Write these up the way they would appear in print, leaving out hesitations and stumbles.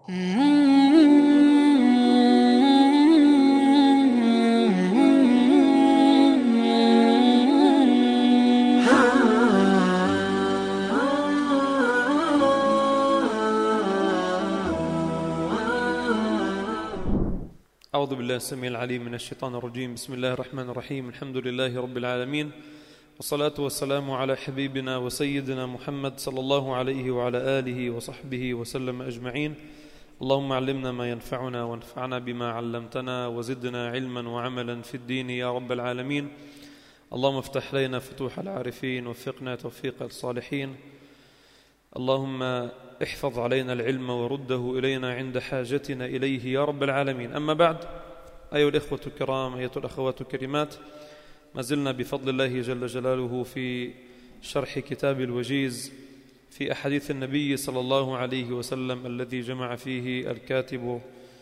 أعوذ بالله السميع العليم من الشيطان الرجيم. بسم الله الرحمن الرحيم. الحمد لله رب العالمين، والصلاة والسلام على حبيبنا وسيدنا محمد صلى الله عليه وعلى آله وصحبه وسلم أجمعين. اللهم علمنا ما ينفعنا وانفعنا بما علمتنا وزدنا علما وعملا في الدين يا رب العالمين. اللهم افتح لنا فتوح العارفين وفقنا توفيق الصالحين. اللهم احفظ علينا العلم ورده إلينا عند حاجتنا إليه يا رب العالمين. أما بعد، أيها الإخوة الكرام، أيها الأخوات الكريمات، ما زلنا بفضل الله جل جلاله في شرح كتاب الوجيز في أحاديث النبي صلى الله عليه وسلم الذي جمع فيه الكاتب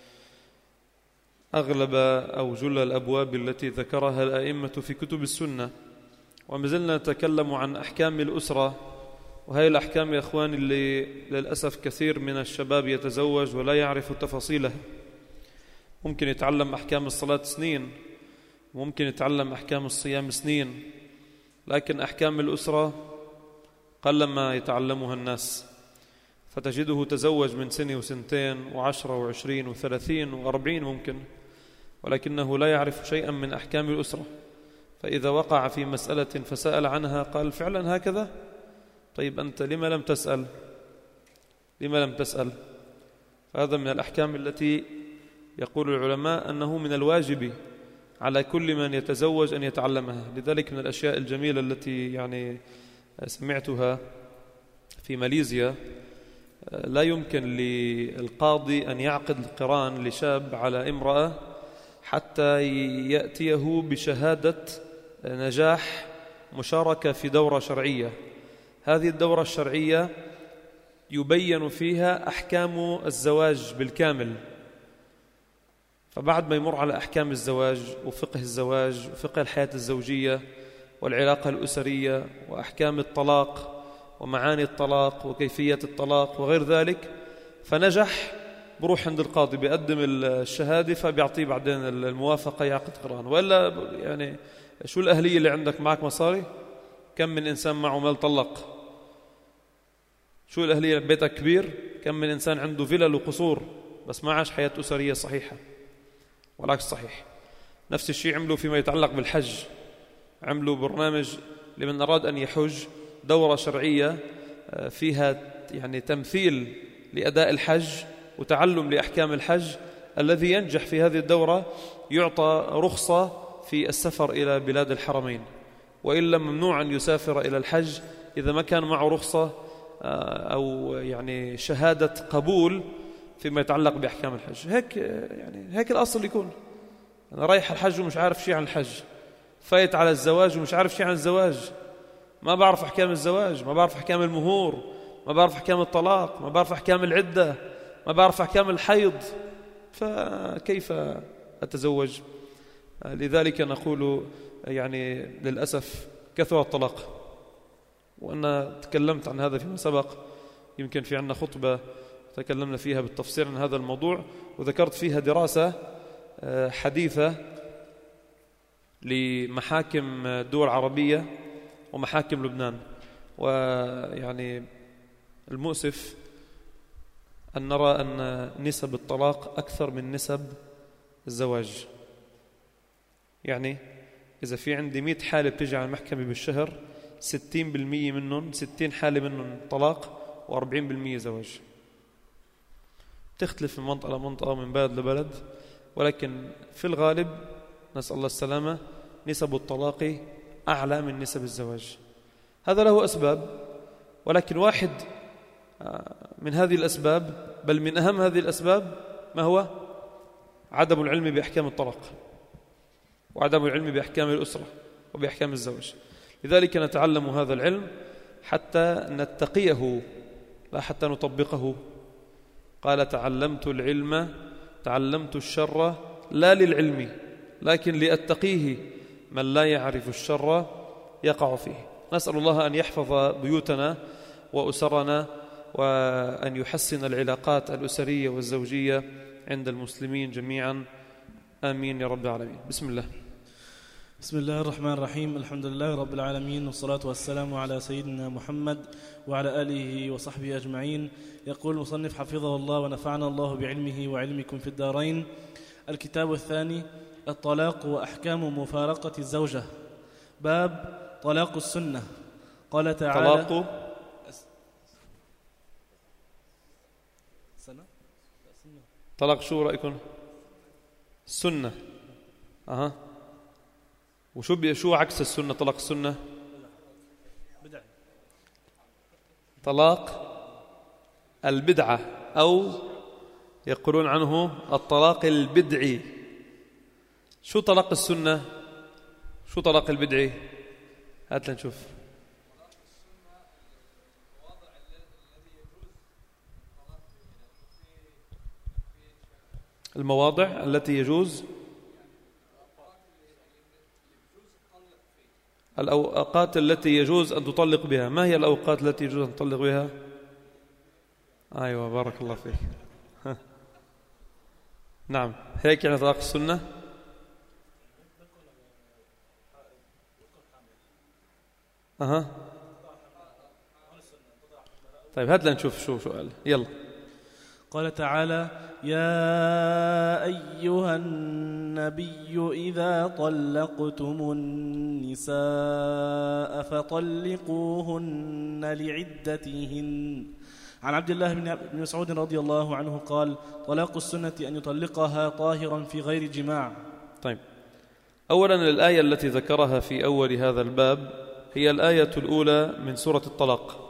أغلب أو جل الأبواب التي ذكرها الأئمة في كتب السنة. وما زلنا نتكلم عن أحكام الأسرة، وهي الأحكام يا أخواني اللي للأسف كثير من الشباب يتزوج ولا يعرف تفاصيلها. ممكن يتعلم أحكام الصلاة سنين، ممكن يتعلم أحكام الصيام سنين، لكن أحكام الأسرة قلما يتعلمها الناس. فتجده تزوج من سنة وسنتين وعشرة وعشرين وثلاثين وأربعين ممكن، ولكنه لا يعرف شيئا من أحكام الأسرة. فإذا وقع في مسألة فسأل عنها قال فعلا هكذا؟ طيب أنت لما لم تسأل؟ لما لم تسأل؟ فهذا من الأحكام التي يقول العلماء أنه من الواجب على كل من يتزوج أن يتعلمها. لذلك من الأشياء الجميلة التي يعني سمعتها في ماليزيا، لا يمكن للقاضي أن يعقد القران لشاب على امرأة حتى يأتيه بشهادة نجاح مشاركة في دورة شرعية. هذه الدورة الشرعية يبين فيها أحكام الزواج بالكامل. فبعد ما يمر على أحكام الزواج وفقه الزواج وفقه الحياة الزوجية والعلاقة الأسرية وأحكام الطلاق ومعاني الطلاق وكيفية الطلاق وغير ذلك، فنجح، بروح عند القاضي بيقدم الشهادة فبيعطيه بعدين الموافقة يعقد قران. وإلا يعني شو الأهلية اللي عندك؟ معك مصاري؟ كم من إنسان معه مال طلق؟ شو الأهلية؟ بيتك كبير؟ كم من إنسان عنده فيلل وقصور بس ما عاش حياة أسرية صحيحة؟ والعكس صحيح. نفس الشيء عملوا فيما يتعلق بالحج، عملوا برنامج لمن أراد أن يحج، دورة شرعية فيها يعني تمثيل لأداء الحج وتعلم لأحكام الحج. الذي ينجح في هذه الدورة يعطى رخصة في السفر إلى بلاد الحرمين، وإلا ممنوع أن يسافر إلى الحج إذا ما كان معه رخصة أو يعني شهادة قبول فيما يتعلق بأحكام الحج. هيك الأصل يكون. أنا رايح الحج ومش عارف شيء عن الحج، فايت على الزواج ومش عارف شيء عن الزواج، ما بعرف أحكام الزواج، ما بعرف أحكام المهور، ما بعرف أحكام الطلاق، ما بعرف أحكام العدة، ما بعرف أحكام الحيض، فكيف أتزوج؟ لذلك نقول يعني للأسف كثر الطلاق. وأنا تكلمت عن هذا فيما سبق، يمكن في عنا خطبة تكلمنا فيها بالتفصيل عن هذا الموضوع، وذكرت فيها دراسة حديثة لمحاكم الدول العربية ومحاكم لبنان. ويعني المؤسف أن نرى أن نسب الطلاق أكثر من نسب الزواج. يعني إذا في عندي 100 حالة بتجي على المحكمة بالشهر، 60% منهم 60 حالة منهم طلاق و40% زواج. تختلف من منطقة لمنطقة ومن بلد لبلد، ولكن في الغالب نسأل الله السلامة نسب الطلاق أعلى من نسب الزواج. هذا له أسباب، ولكن واحد من هذه الأسباب، بل من أهم هذه الأسباب، ما هو؟ عدم العلم بأحكام الطلاق وعدم العلم بأحكام الأسرة وبأحكام الزواج. لذلك نتعلم هذا العلم حتى نتقيه لا حتى نطبقه. قال تعلمت العلم تعلمت الشر لا للعلم لكن لأتقيه، من لا يعرف الشر يقع فيه. نسأل الله أن يحفظ بيوتنا وأسرنا وأن يحسن العلاقات الأسرية والزوجية عند المسلمين جميعا، آمين يا رب العالمين. بسم الله. بسم الله الرحمن الرحيم. الحمد لله رب العالمين، والصلاة والسلام على سيدنا محمد وعلى آله وصحبه أجمعين. يقول المصنف حفظه الله ونفعنا الله بعلمه وعلمكم في الدارين: الكتاب الثاني: الطلاق وأحكام مفارقة الزوجة. باب طلاق السنة. قال تعالى: طلاق شو رأيكم؟ السنة. وشو عكس السنة؟ طلاق السنة طلاق البدعة، أو يقولون عنه الطلاق البدعي. شو طلاق السنة؟ شو طلاق البدعي؟ هات لنشوف. المواضع التي يجوز، الأوقات التي يجوز أن تطلق بها. ما هي الأوقات التي يجوز أن تطلق بها؟ أيوة، بارك الله فيك. نعم، هيك يعني طلاق السنة. طيب هات لنشوف شو قال. يلا. قال تعالى: يا أيها النبي إذا طلقتم النساء فطلقوهن لعدتهن. عن عبد الله بن مسعود رضي الله عنه قال: طلاق السنة أن يطلقها طاهرا في غير جماع. طيب، أولا الآية التي ذكرها في أول هذا الباب هي الآية الأولى من سورة الطلاق،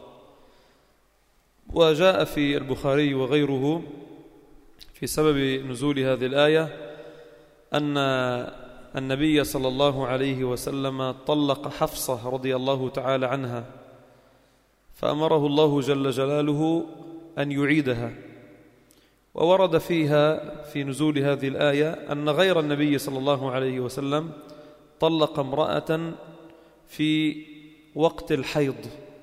وجاء في البخاري وغيره في سبب نزول هذه الآية أن النبي صلى الله عليه وسلم طلق حفصة رضي الله تعالى عنها، فأمره الله جل جلاله أن يعيدها. وورد فيها في نزول هذه الآية أن غير النبي صلى الله عليه وسلم طلق امرأة في وقت الحيض،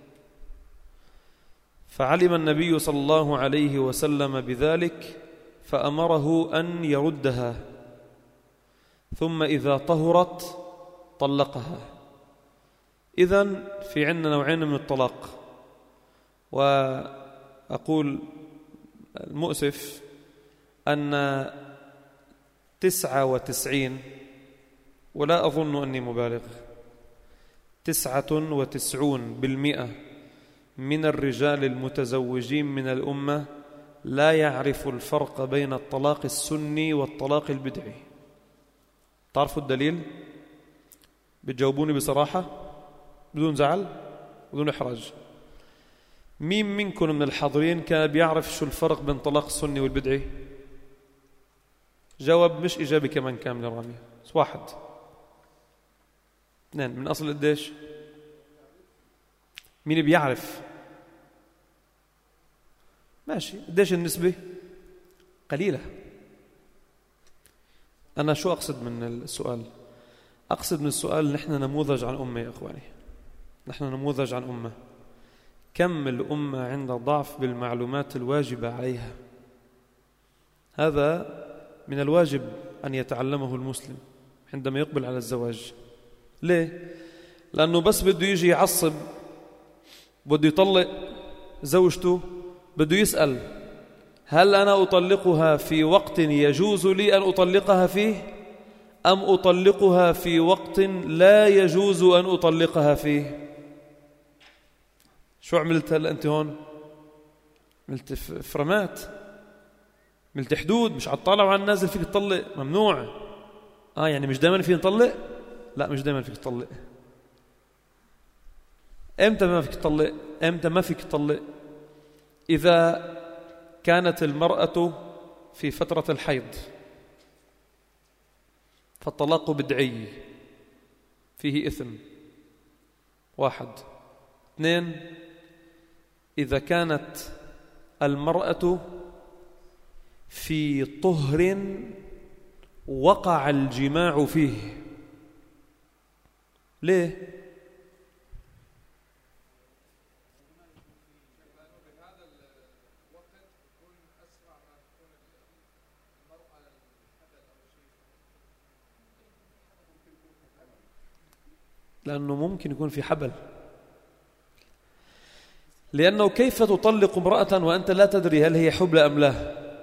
فعلم النبي صلى الله عليه وسلم بذلك فأمره أن يردها، ثم إذا طهرت طلقها. إذن في عندنا نوعين من الطلاق. وأقول المؤسف أن 99، ولا أظن أني مبالغ، 99% من الرجال المتزوجين من الأمة لا يعرف الفرق بين الطلاق السني والطلاق البدعي. تعرفوا الدليل؟ بتجاوبوني بصراحة بدون زعل بدون إحراج. مين منكم من الحاضرين كان بيعرف شو الفرق بين الطلاق السني والبدعي؟ جاوب، مش إجابة كمان كاملة رامية، بس واحد اثنين. من أصل قديش؟ مين بيعرف؟ ماشي، قديش النسبة؟ قليلة. أنا شو أقصد من السؤال؟ أقصد من السؤال نحن نموذج عن أمة يا أخواني، نحن نموذج عن أمة. كم الأمة عندها ضعف بالمعلومات الواجبة عليها. هذا من الواجب أن يتعلمه المسلم عندما يقبل على الزواج. ليه؟ لأنه بس بده يجي يعصب، بده يطلق زوجته، بده يسأل: هل أنا أطلقها في وقت يجوز لي أن أطلقها فيه، أم أطلقها في وقت لا يجوز أن أطلقها فيه؟ شو عملت هلأ أنت هون؟ عملت فرمات، عملت حدود، مش عطالع وعن نازل فيك تطلق، ممنوع. يعني مش دائما فيك نطلق؟ لا، مش دائما فيك تطلق. امتى ما فيك تطلق؟ امتى ما فيك تطلق؟ إذا كانت المرأة في فترة الحيض فالطلاق بدعي فيه إثم، واحد. اثنين، إذا كانت المرأة في طهر وقع الجماع فيه. ليه؟ لأنه ممكن يكون في حبل. لأنه كيف تطلق امرأة وأنت لا تدري هل هي حبلى أم لا؟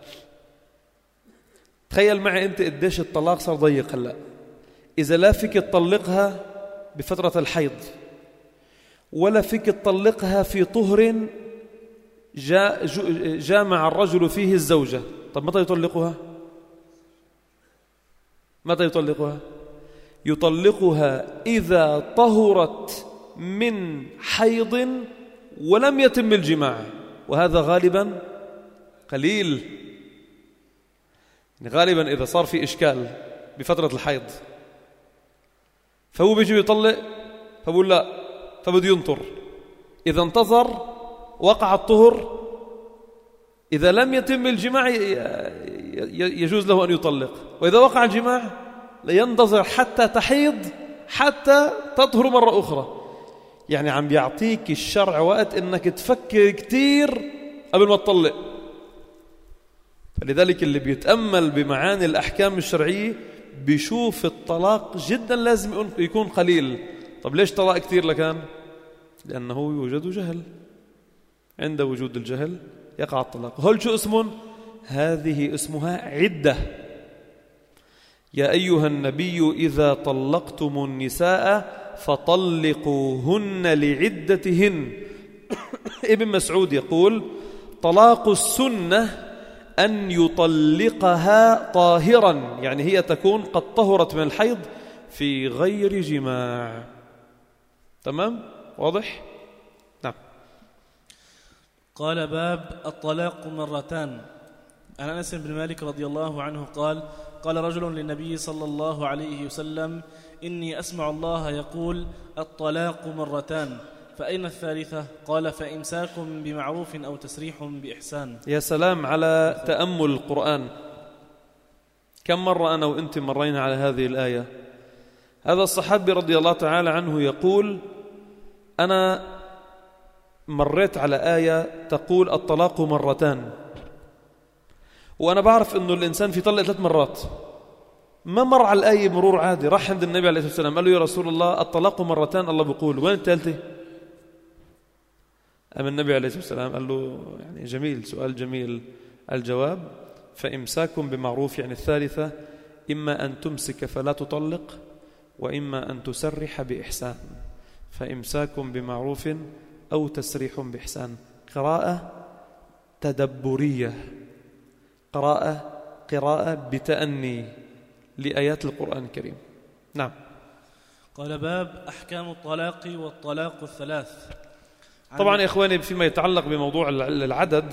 تخيل معي أنت قديش الطلاق صار ضيق هلأ. إذا لا فيك تطلقها بفترة الحيض ولا فيك تطلقها في طهر جامع الرجل فيه الزوجة، طب متى يطلقها؟ متى يطلقها؟ يطلقها إذا طهرت من حيض ولم يتم الجماع، وهذا غالبا قليل. غالبا إذا صار في إشكال بفترة الحيض فهو بيجي يطلق، فبقول لا، فبده ينطر. إذا انتظر وقع الطهر، إذا لم يتم الجماع يجوز له أن يطلق، وإذا وقع الجماع لينتظر حتى تحيض حتى تطهر مرة أخرى. يعني عم بيعطيك الشرع وقت إنك تفكر كتير قبل ما تطلق. فلذلك اللي بيتأمل بمعاني الأحكام الشرعية بيشوف الطلاق جدا لازم يكون قليل. طب ليش طلاق كتير لكان؟ لأنه يوجد جهل. عند وجود الجهل يقع الطلاق. هل شو اسمه؟ هذه اسمها عدة. يا أيها النبي إذا طلقتم النساء فطلقوهن لعدتهن. ابن مسعود يقول طلاق السنة أن يطلقها طاهرا، يعني هي تكون قد طهرت من الحيض في غير جماع. تمام؟ واضح؟ نعم. قال باب الطلاق مرتان. عن أنس بن مالك رضي الله عنه قال قال رجل للنبي صلى الله عليه وسلم إني أسمع الله يقول الطلاق مرتان، فأين الثالثة؟ قال فإمساك بمعروف أو تسريح بإحسان. يا سلام على تأمل القرآن. كم مرة أنا وإنت مرينا على هذه الآية. هذا الصحابي رضي الله تعالى عنه يقول أنا مريت على آية تقول الطلاق مرتان، وأنا بعرف أنه الإنسان في طلق 3 مرات. ما مر على الآية مرور عادي. راح عند النبي عليه الصلاة والسلام قال له يا رسول الله الطلاق مرتان، الله بيقول وين الثالثة؟ أما النبي عليه الصلاة والسلام قال له يعني جميل، سؤال جميل. الجواب فإمساك بمعروف، يعني الثالثة إما أن تمسك فلا تطلق وإما أن تسرح بإحسان. فإمساك بمعروف أو تسريح بإحسان. قراءة تدبرية، قراءة بتأني لآيات القرآن الكريم. نعم. قال باب أحكام الطلاق والطلاق الثلاث. طبعا يا إخواني فيما يتعلق بموضوع العدد،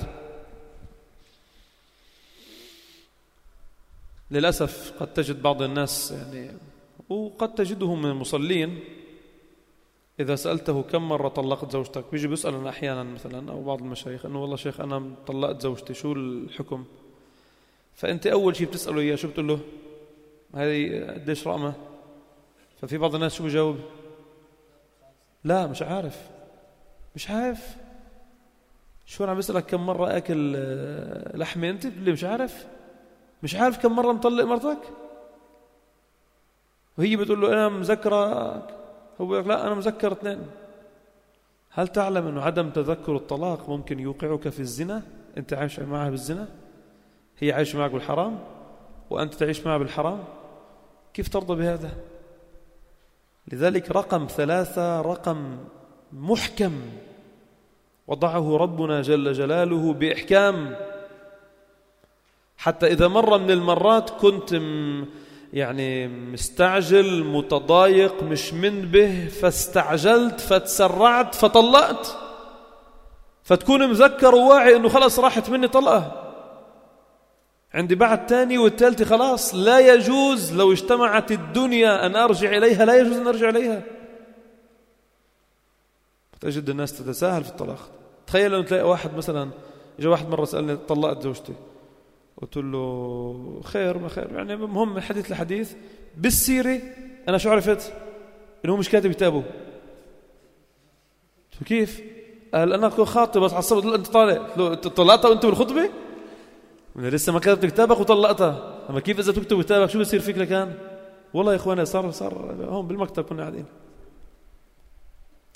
للأسف قد تجد بعض الناس يعني وقد تجدهم من المصلين إذا سألته كم مرة طلقت زوجتك بيجي بيسألنا أحيانا مثلا أو بعض المشايخ أنه والله شيخ أنا طلقت زوجتي شو الحكم؟ فأنت أول شيء بتسأله إياه شو بتقول له؟ هذه قديش رقمة؟ ففي بعض الناس شو بيجاوب؟ لا مش عارف. شو أنا بسألك كم مرة أكل لحمة أنت اللي مش عارف كم مرة مطلق مرتك؟ وهي بتقول له أنا مذكرة، هو بيقول لا أنا مذكر 2. هل تعلم أنه عدم تذكر الطلاق ممكن يوقعك في الزنا؟ أنت عايش معها بالزنا، هي عايش معك بالحرام وأنت تعيش معها بالحرام، كيف ترضى بهذا؟ لذلك رقم 3 رقم محكم وضعه ربنا جل جلاله بإحكام، حتى إذا مرة من المرات كنت يعني مستعجل متضايق مش منبه فاستعجلت فتسرعت فطلقت، فتكون مذكر وواعي أنه خلاص راحت مني طلقة، عندي بعد تاني والثالثة خلاص لا يجوز لو اجتمعت الدنيا أن أرجع إليها، لا يجوز أن أرجع إليها. تجد الناس تتساهل في الطلاق. تخيل أن تلاقي واحد مثلا جاء واحد مرة سألني طلقت زوجتي، قلت له خير ما خير، يعني مهم حديث لحديث بالسيرة أنا شو عرفت إنه مش كاتب كتابه. كيف؟ قال أنا خاطب بس عصبت. أنت طالق طلقتها وأنت بالخطبة؟ لسه ما كتبت كتابك وطلقتها. أما كيف إذا تكتب كتابك شو بيصير فيك لكان؟ والله يا إخواني صار هون بالمكتب كنا قاعدين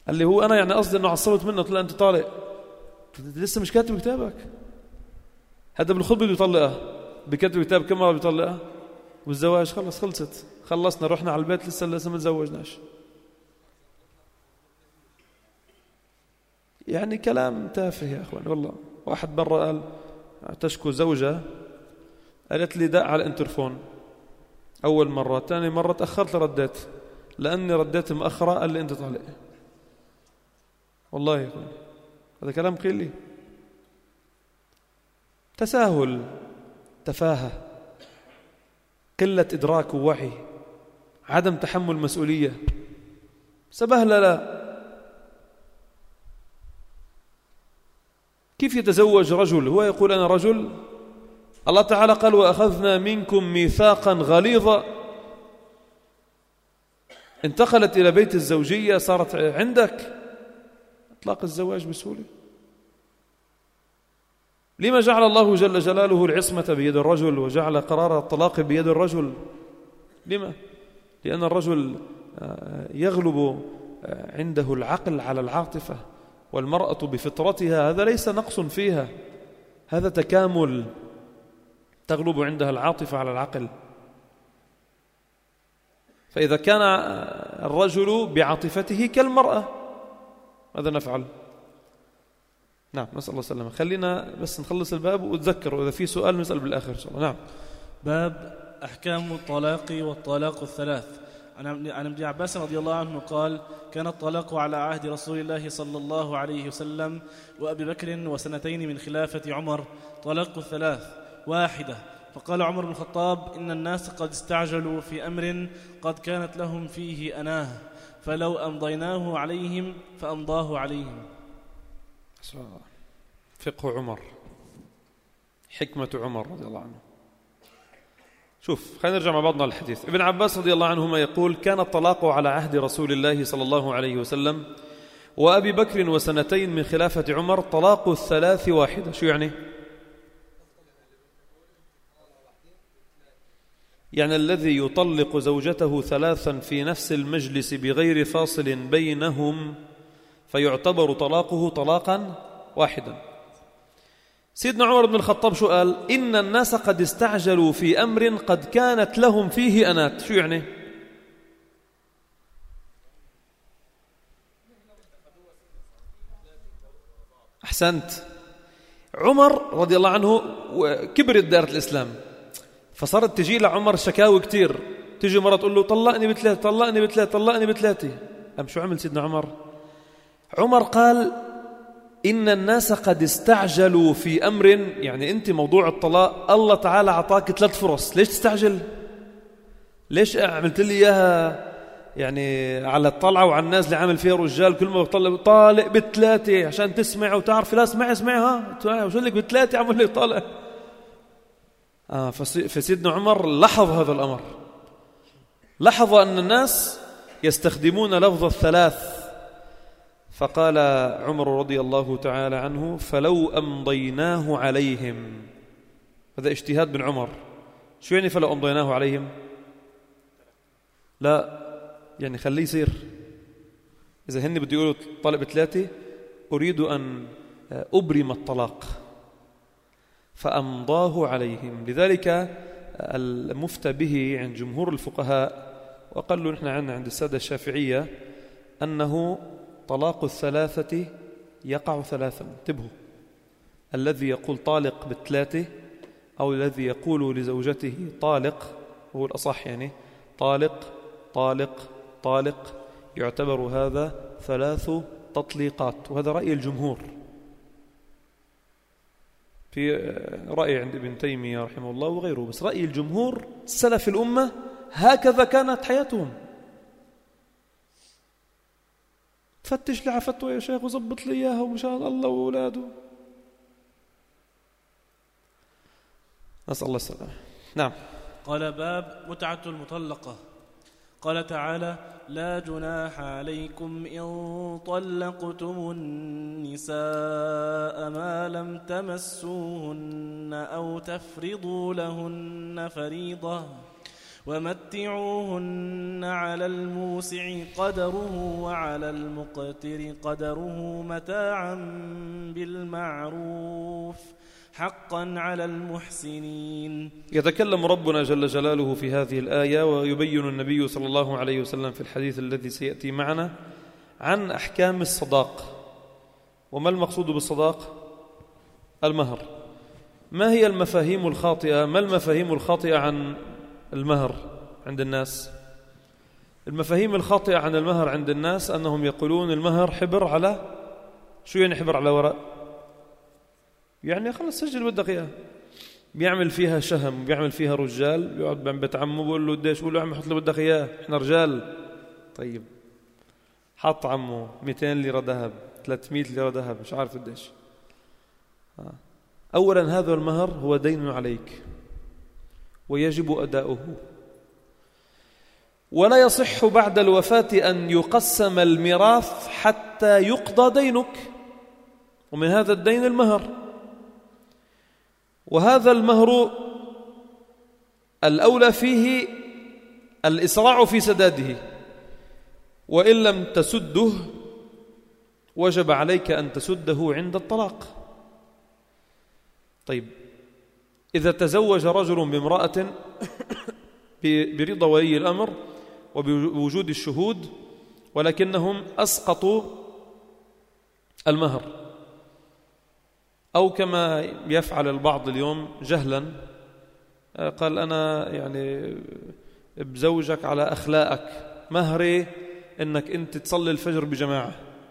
قال لي هو أنا يعني قصدي أنه عصبت منه. قلت له أنت طالق، لسه مش كاتب كتابك. هذا بالخطبة بيطلقها، بكتب كتاب كم مرة بيطلقها. والزواج خلصت، خلصنا رحنا على البيت لسه ما تزوجناش. يعني كلام تافه يا أخوان والله. واحد برا قال تشكو زوجة، قالت لي دق على الانترفون أول مرة، ثاني مرة تأخرت رديت، لأني رديت مأخرة قال لي أنت طالق. والله يا أخوان هذا كلام قيل لي. تساهل، تفاهة، قلة إدراك ووعي، عدم تحمل مسؤولية، سبهلة. لا، كيف يتزوج رجل هو يقول أنا رجل؟ الله تعالى قال وأخذنا منكم ميثاقا غليظا. انتقلت إلى بيت الزوجية، صارت عندك، اطلاق الزواج بسهولة. لما جعل الله جل جلاله العصمة بيد الرجل وجعل قرار الطلاق بيد الرجل؟ لما؟ لأن الرجل يغلب عنده العقل على العاطفة، والمرأة بفطرتها هذا ليس نقص فيها، هذا تكامل، تغلب عندها العاطفة على العقل. فإذا كان الرجل بعاطفته كالمرأة ماذا نفعل؟ نعم، نسأل الله السلامة. خلينا بس نخلص الباب وتذكر، وإذا في سؤال نسأل بالآخر إن شاء الله. نعم. باب أحكام الطلاق والطلاق الثلاث. عن ابن عباس رضي الله عنه قال كان الطلاق على عهد رسول الله صلى الله عليه وسلم وأبي بكر وسنتين من خلافة عمر طلاق الثلاث واحدة. فقال عمر بن الخطاب إن الناس قد استعجلوا في أمر قد كانت لهم فيه أناه، فلو أمضيناه عليهم فأمضاه عليهم. فقه عمر، حكمة عمر رضي الله عنه. شوف، خلينا نرجع مع بعضنا للحديث. ابن عباس رضي الله عنهما يقول كان الطلاق على عهد رسول الله صلى الله عليه وسلم وأبي بكر وسنتين من خلافة عمر طلاق الثلاث واحدة. شو يعني؟ يعني الذي يطلق زوجته ثلاثا في نفس المجلس بغير فاصل بينهم فيعتبر طلاقه طلاقا واحدا. سيدنا عمر بن الخطاب شو قال؟ إن الناس قد استعجلوا في أمر قد كانت لهم فيه أنات. شو يعني؟ أحسنت. عمر رضي الله عنه كبرت دائرة الإسلام، فصارت تجي لعمر شكاوي كتير. تجي مرة تقول له طلقني بثلاثة، طلقني بثلاثة، طلقني بثلاثة. أم شو عمل سيدنا عمر؟ عمر قال إن الناس قد استعجلوا في أمر، يعني أنت موضوع الطلاق الله تعالى أعطاك 3 فرص، ليش تستعجل؟ ليش عملت لي إياها يعني على الطلعة وعلى الناس اللي عامل فيها رجال كل ما طالق ب3 عشان تسمع وتعرف؟ لا اسمعها وشو لك ب3 عمل لي طالق. فسيدنا عمر لاحظ هذا الأمر، لاحظ أن الناس يستخدمون لفظ الثلاث، فقال عمر رضي الله تعالى عنه فلو أمضيناه عليهم. هذا اجتهاد بن عمر. شو يعني فلو أمضيناه عليهم؟ لا يعني خليه يصير، إذا هن بده يقولوا طالب 3 أريد أن أبرم الطلاق فأمضاه عليهم. لذلك المفتى به عند جمهور الفقهاء وقالوا نحن عند السادة الشافعية أنه طلاق الثلاثة يقع 3. انتبهوا، الذي يقول طالق ب3 أو الذي يقول لزوجته طالق، هو الأصح يعني طالق طالق طالق، يعتبر هذا 3 تطليقات. وهذا رأي الجمهور. في رأي عند ابن تيمية رحمه الله وغيره، بس رأي الجمهور سلف الأمة هكذا كانت حياتهم. فتش لي على فتوى يا شيخ وزبط لي إياها ومشان الله وأولاده. نسأل الله السلامة. نعم. قال باب متعة المطلقة. قال تعالى لا جناح عليكم إن طلقتم النساء ما لم تمسوهن أو تفرضوا لهن فريضة ومتعوهن على الموسع قدره وعلى المقتر قدره متاعا بالمعروف حقا على المحسنين. يتكلم ربنا جل جلاله في هذه الآية ويبين النبي صلى الله عليه وسلم في الحديث الذي سيأتي معنا عن أحكام الصداق. وما المقصود بالصداق؟ المهر. ما هي المفاهيم الخاطئة؟ ما المفاهيم الخاطئة عن المهر عند الناس؟ المفاهيم الخاطئة عن المهر عند الناس أنهم يقولون المهر حبر على شو يعني حبر على ورق؟ يعني خلص سجل بدك إياه. بيعمل فيها شهم، بيعمل فيها رجال، بيقعد بيت عمه بيقول له قديش، بيقول له عمي حط له بدك إياه، إحنا رجال. طيب حط عمه 200 ليرة ذهب، 300 ليرة ذهب، مش عارف قديش. أولا هذا المهر هو دين عليك ويجب أداؤه، ولا يصح بعد الوفاة أن يقسم الميراث حتى يقضى دينك، ومن هذا الدين المهر. وهذا المهر الأولى فيه الإسراع في سداده، وإن لم تسده وجب عليك أن تسده عند الطلاق. طيب إذا تزوج رجل بامرأة برضا ولي الأمر وبوجود الشهود ولكنهم أسقطوا المهر، أو كما يفعل البعض اليوم جهلا قال أنا يعني بزوجك على أخلاقك، مهري إنك أنت تصلي الفجر بجماعة.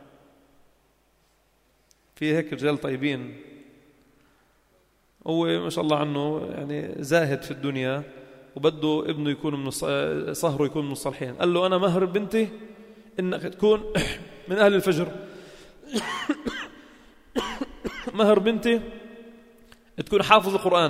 في هيك رجال طيبين، هو ما شاء الله عنه يعني زاهد في الدنيا وبده ابنه يكون من صهره يكون من الصالحين، قال له أنا مهر بنتي إنك تكون من أهل الفجر، مهر بنتي تكون حافظ القرآن،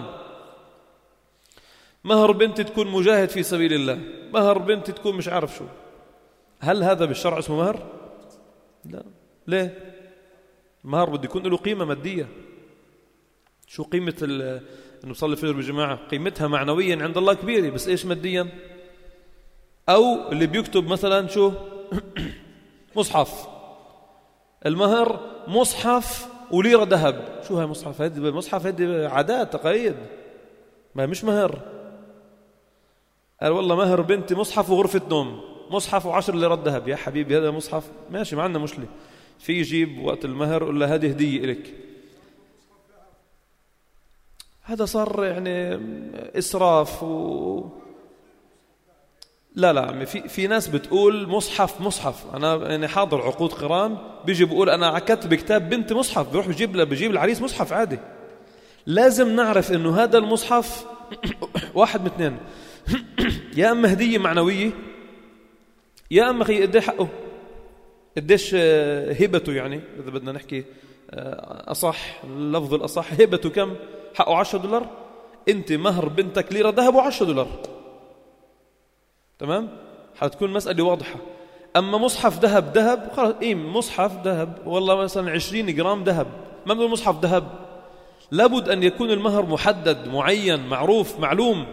مهر بنتي تكون مجاهد في سبيل الله، مهر بنتي تكون مش عارف شو. هل هذا بالشرع اسمه مهر؟ لا. ليه؟ المهر بده يكون له قيمة مادية. شو قيمة إنه صلي الفجر بجماعة؟ قيمتها معنويا عند الله كبيرة، بس إيش ماديا؟ أو اللي بيكتب مثلا شو مصحف، المهر مصحف وليرة ذهب. شو هاي مصحف؟ هذه مصحف، هذه عادات تقاليد، ما مش مهر. قال والله مهر بنتي مصحف وغرفة نوم، مصحف و10 ليرات ذهب. يا حبيبي هذا مصحف ماشي، ما عندنا مشكلة، في يجيب وقت المهر قل له هذه هدية إلك. هذا صار يعني إسراف لا عمي، في ناس بتقول مصحف. أنا يعني حاضر عقود قران، بيجي بقول أنا عكت بكتاب بنت مصحف، بيروح بيجيب العريس مصحف عادي. لازم نعرف إنه هذا المصحف واحد من اثنين، يا أما هدية معنوية، يا أما قديه حقه، قديش هبته. يعني إذا بدنا نحكي أصح، اللفظ الأصح هبته كم؟ حقه $10. أنت مهر بنتك ليرة ذهب و$10، تمام؟ حتكون مسألة واضحة. أما مصحف ذهب خلاص، مصحف ذهب والله مثلا 20 جرام ذهب، ما بدنا مصحف ذهب. لابد أن يكون المهر محدد معين معروف معلوم.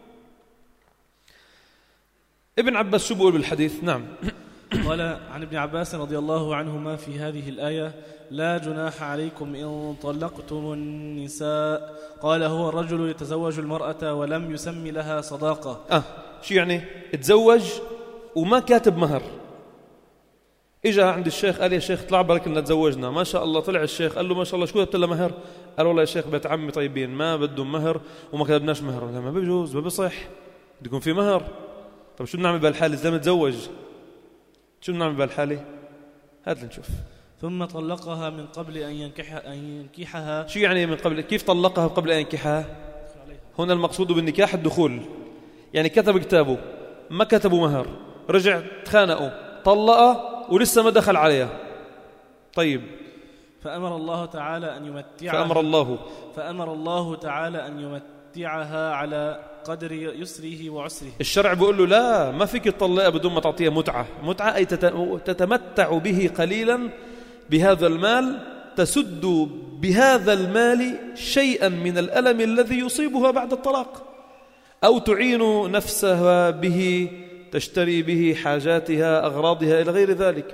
ابن عباس شو بيقول بالحديث؟ نعم. قال عن ابن عباس رضي الله عنهما في هذه الآية: لا جناح عليكم إن طلقتم النساء. قال: هو الرجل يتزوج المرأة ولم يسمي لها صداقة. شو يعني تزوج وما كاتب مهر؟ إجا عند الشيخ قال: يا شيخ طلع برك لنا تزوجنا. ما شاء الله طلع الشيخ قال له: ما شاء الله شو كتبت له مهر؟ قال: والله يا شيخ بيت عمي طيبين ما بدهم مهر وما كتبناش مهر. ما بيجوز، ما بيصح، بده يكون في مهر. طب شو بنعمل بهالحالة؟ إذا متزوج شو بنعمل بهالحالة؟ هات لنشوف. ثم طلقها من قبل أن ينكحها. شو يعني من قبل؟ كيف طلقها قبل أن ينكحها؟ هنا المقصود بالنكاح الدخول، يعني كتب كتابه ما كتبوا مهر، رجع تخانقوا، طلقها ولسه ما دخل عليها. طيب فأمر الله تعالى أن يمتعها، فأمر الله تعالى أن يمتعها على قدر يسره وعسره. الشرع بيقول له لا، ما فيك تطلقها بدون ما تعطيها متعة أي تتمتع به قليلا بهذا المال، تسد بهذا المال شيئا من الألم الذي يصيبها بعد الطلاق. أو تعين نفسها به، تشتري به حاجاتها أغراضها إلى غير ذلك.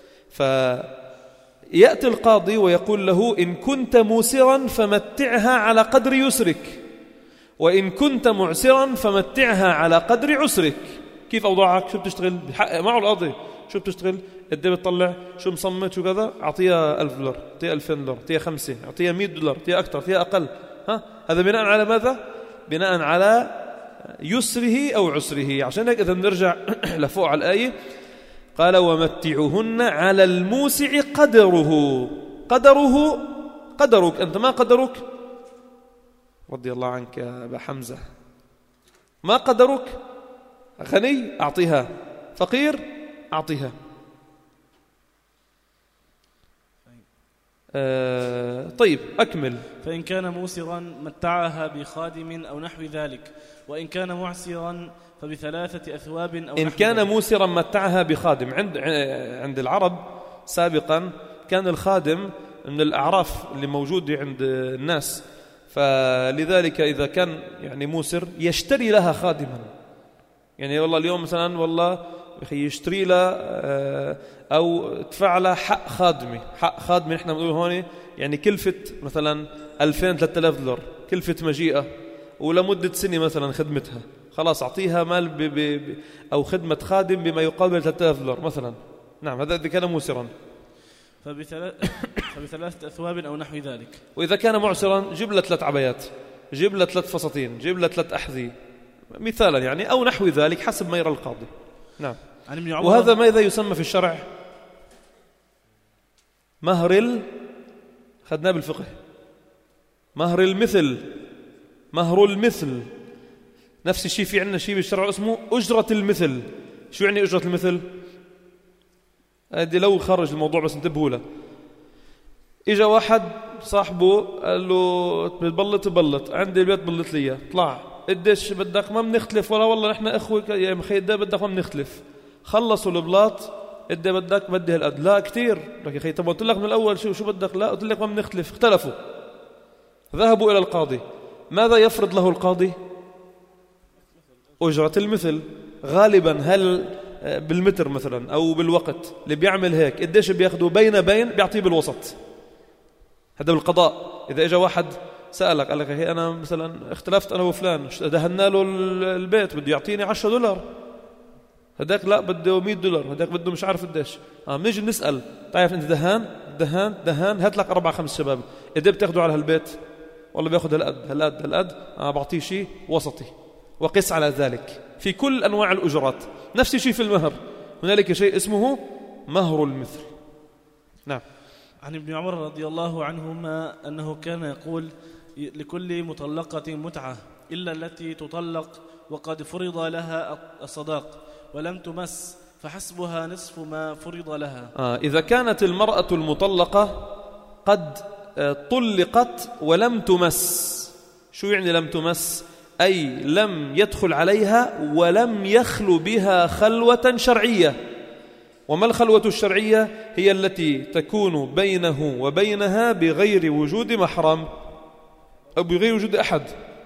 فيأتي القاضي ويقول له: إن كنت موسرا فمتعها على قدر يسرك، وإن كنت معسرا فمتعها على قدر عسرك. كيف أوضاعك؟ شو بتشتغل؟ بحق معه القاضي. شو بتشتغل؟ قد بتطلع؟ شو مصمت؟ شو كذا؟ أعطيها $1000، أعطيها $2000، أعطيها 5، أعطيها $100، أعطيها أكثر، أعطيها أقل. هذا بناء على ماذا؟ بناء على يسره أو عسره. عشان هيك إذا بنرجع لفوق على الآية، قال: ومتعهن على الموسع قدره. قدرك أنت، ما قدرك؟ رضي الله عنك يا أبا حمزة. ما قدرك؟ غني أعطيها، فقير أعطيها. طيب أكمل. فإن كان موسرا متعها بخادم أو نحو ذلك، وإن كان معسرا فب3 أثواب أو إن كان موسرا متعها بخادم. عند العرب سابقا كان الخادم من الأعراف اللي موجودة عند الناس، فلذلك إذا كان يعني موسر يشتري لها خادما. يعني والله اليوم مثلا والله يشتري له أو ادفع له حق خادمة. حق خادمة نحن بنقول هون يعني كلفة مثلا $2000-3000 كلفة مجيئة، ولمدة سنة مثلا خدمتها، خلاص أعطيها مال أو خدمة خادم بما يقابل $3000 مثلا. نعم، هذا إذا كان موسرا. فب3 أثواب أو نحو ذلك. وإذا كان معسرا جيب له 3 عبايات، جيب له 3 فساتين، جيب له 3 أحذية مثالا يعني، أو نحو ذلك حسب ما يرى القاضي. نعم. وهذا ماذا يسمى في الشرع؟ خدناه بالفقه، مهر المثل. مهر المثل نفس الشيء في عندنا شيء بالشرع اسمه أجرة المثل. شو يعني أجرة المثل؟ هذه لو خرج الموضوع بس انتبهوا له. إجا واحد صاحبه قال له بلط عندي البيت، بلط لي، طلع قديش بدك؟ ما بنختلف، ولا والله نحن اخوه يا مخي قد بدك؟ ما بنختلف. خلصوا البلاط، قد بدك؟ بدي هالقد. لا كتير. لك يا اخي طب قلت لك من الاول شو بدك؟ لا قلت لك ما بنختلف. اختلفوا، ذهبوا الى القاضي. ماذا يفرض له القاضي؟ أجرة المثل. غالبا هل بالمتر مثلا او بالوقت اللي بيعمل هيك قديش بياخذوا؟ بين بيعطيه بالوسط. هذا بالقضاء. اذا اجى واحد سألك قال لك هي أنا مثلا اختلفت أنا وفلان، دهنا له البيت، بده يعطيني $10، هداك لا بده $100، هداك بده مش عارف قديش. بنيجي نسأل: تعرف أنت دهان هات لك 4-5 شباب، إذا بتاخذوا على هالبيت؟ والله بياخذ هالقد. بعطيه شيء وسطي، وقس على ذلك في كل أنواع الأجرات. نفس الشيء في المهر، هنالك شيء اسمه مهر المثل. نعم. عن ابن عمر رضي الله عنهما أنه كان يقول: لكل مطلقة متعة إلا التي تطلق وقد فرض لها الصداق ولم تمس، فحسبها نصف ما فرض لها. إذا كانت المرأة المطلقة قد طلقت ولم تمس. شو يعني لم تمس؟ أي لم يدخل عليها ولم يخلو بها خلوة شرعية. وما الخلوة الشرعية؟ هي التي تكون بينه وبينها بغير وجود محرم أو بغير وجود أحد.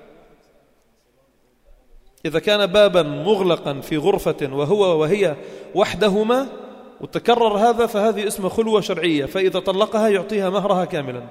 إذا كان بابا مغلقا في غرفة وهي وحدهما وتكرر هذا، فهذه اسمها خلوة شرعية، فإذا طلقها يعطيها مهرها كاملا.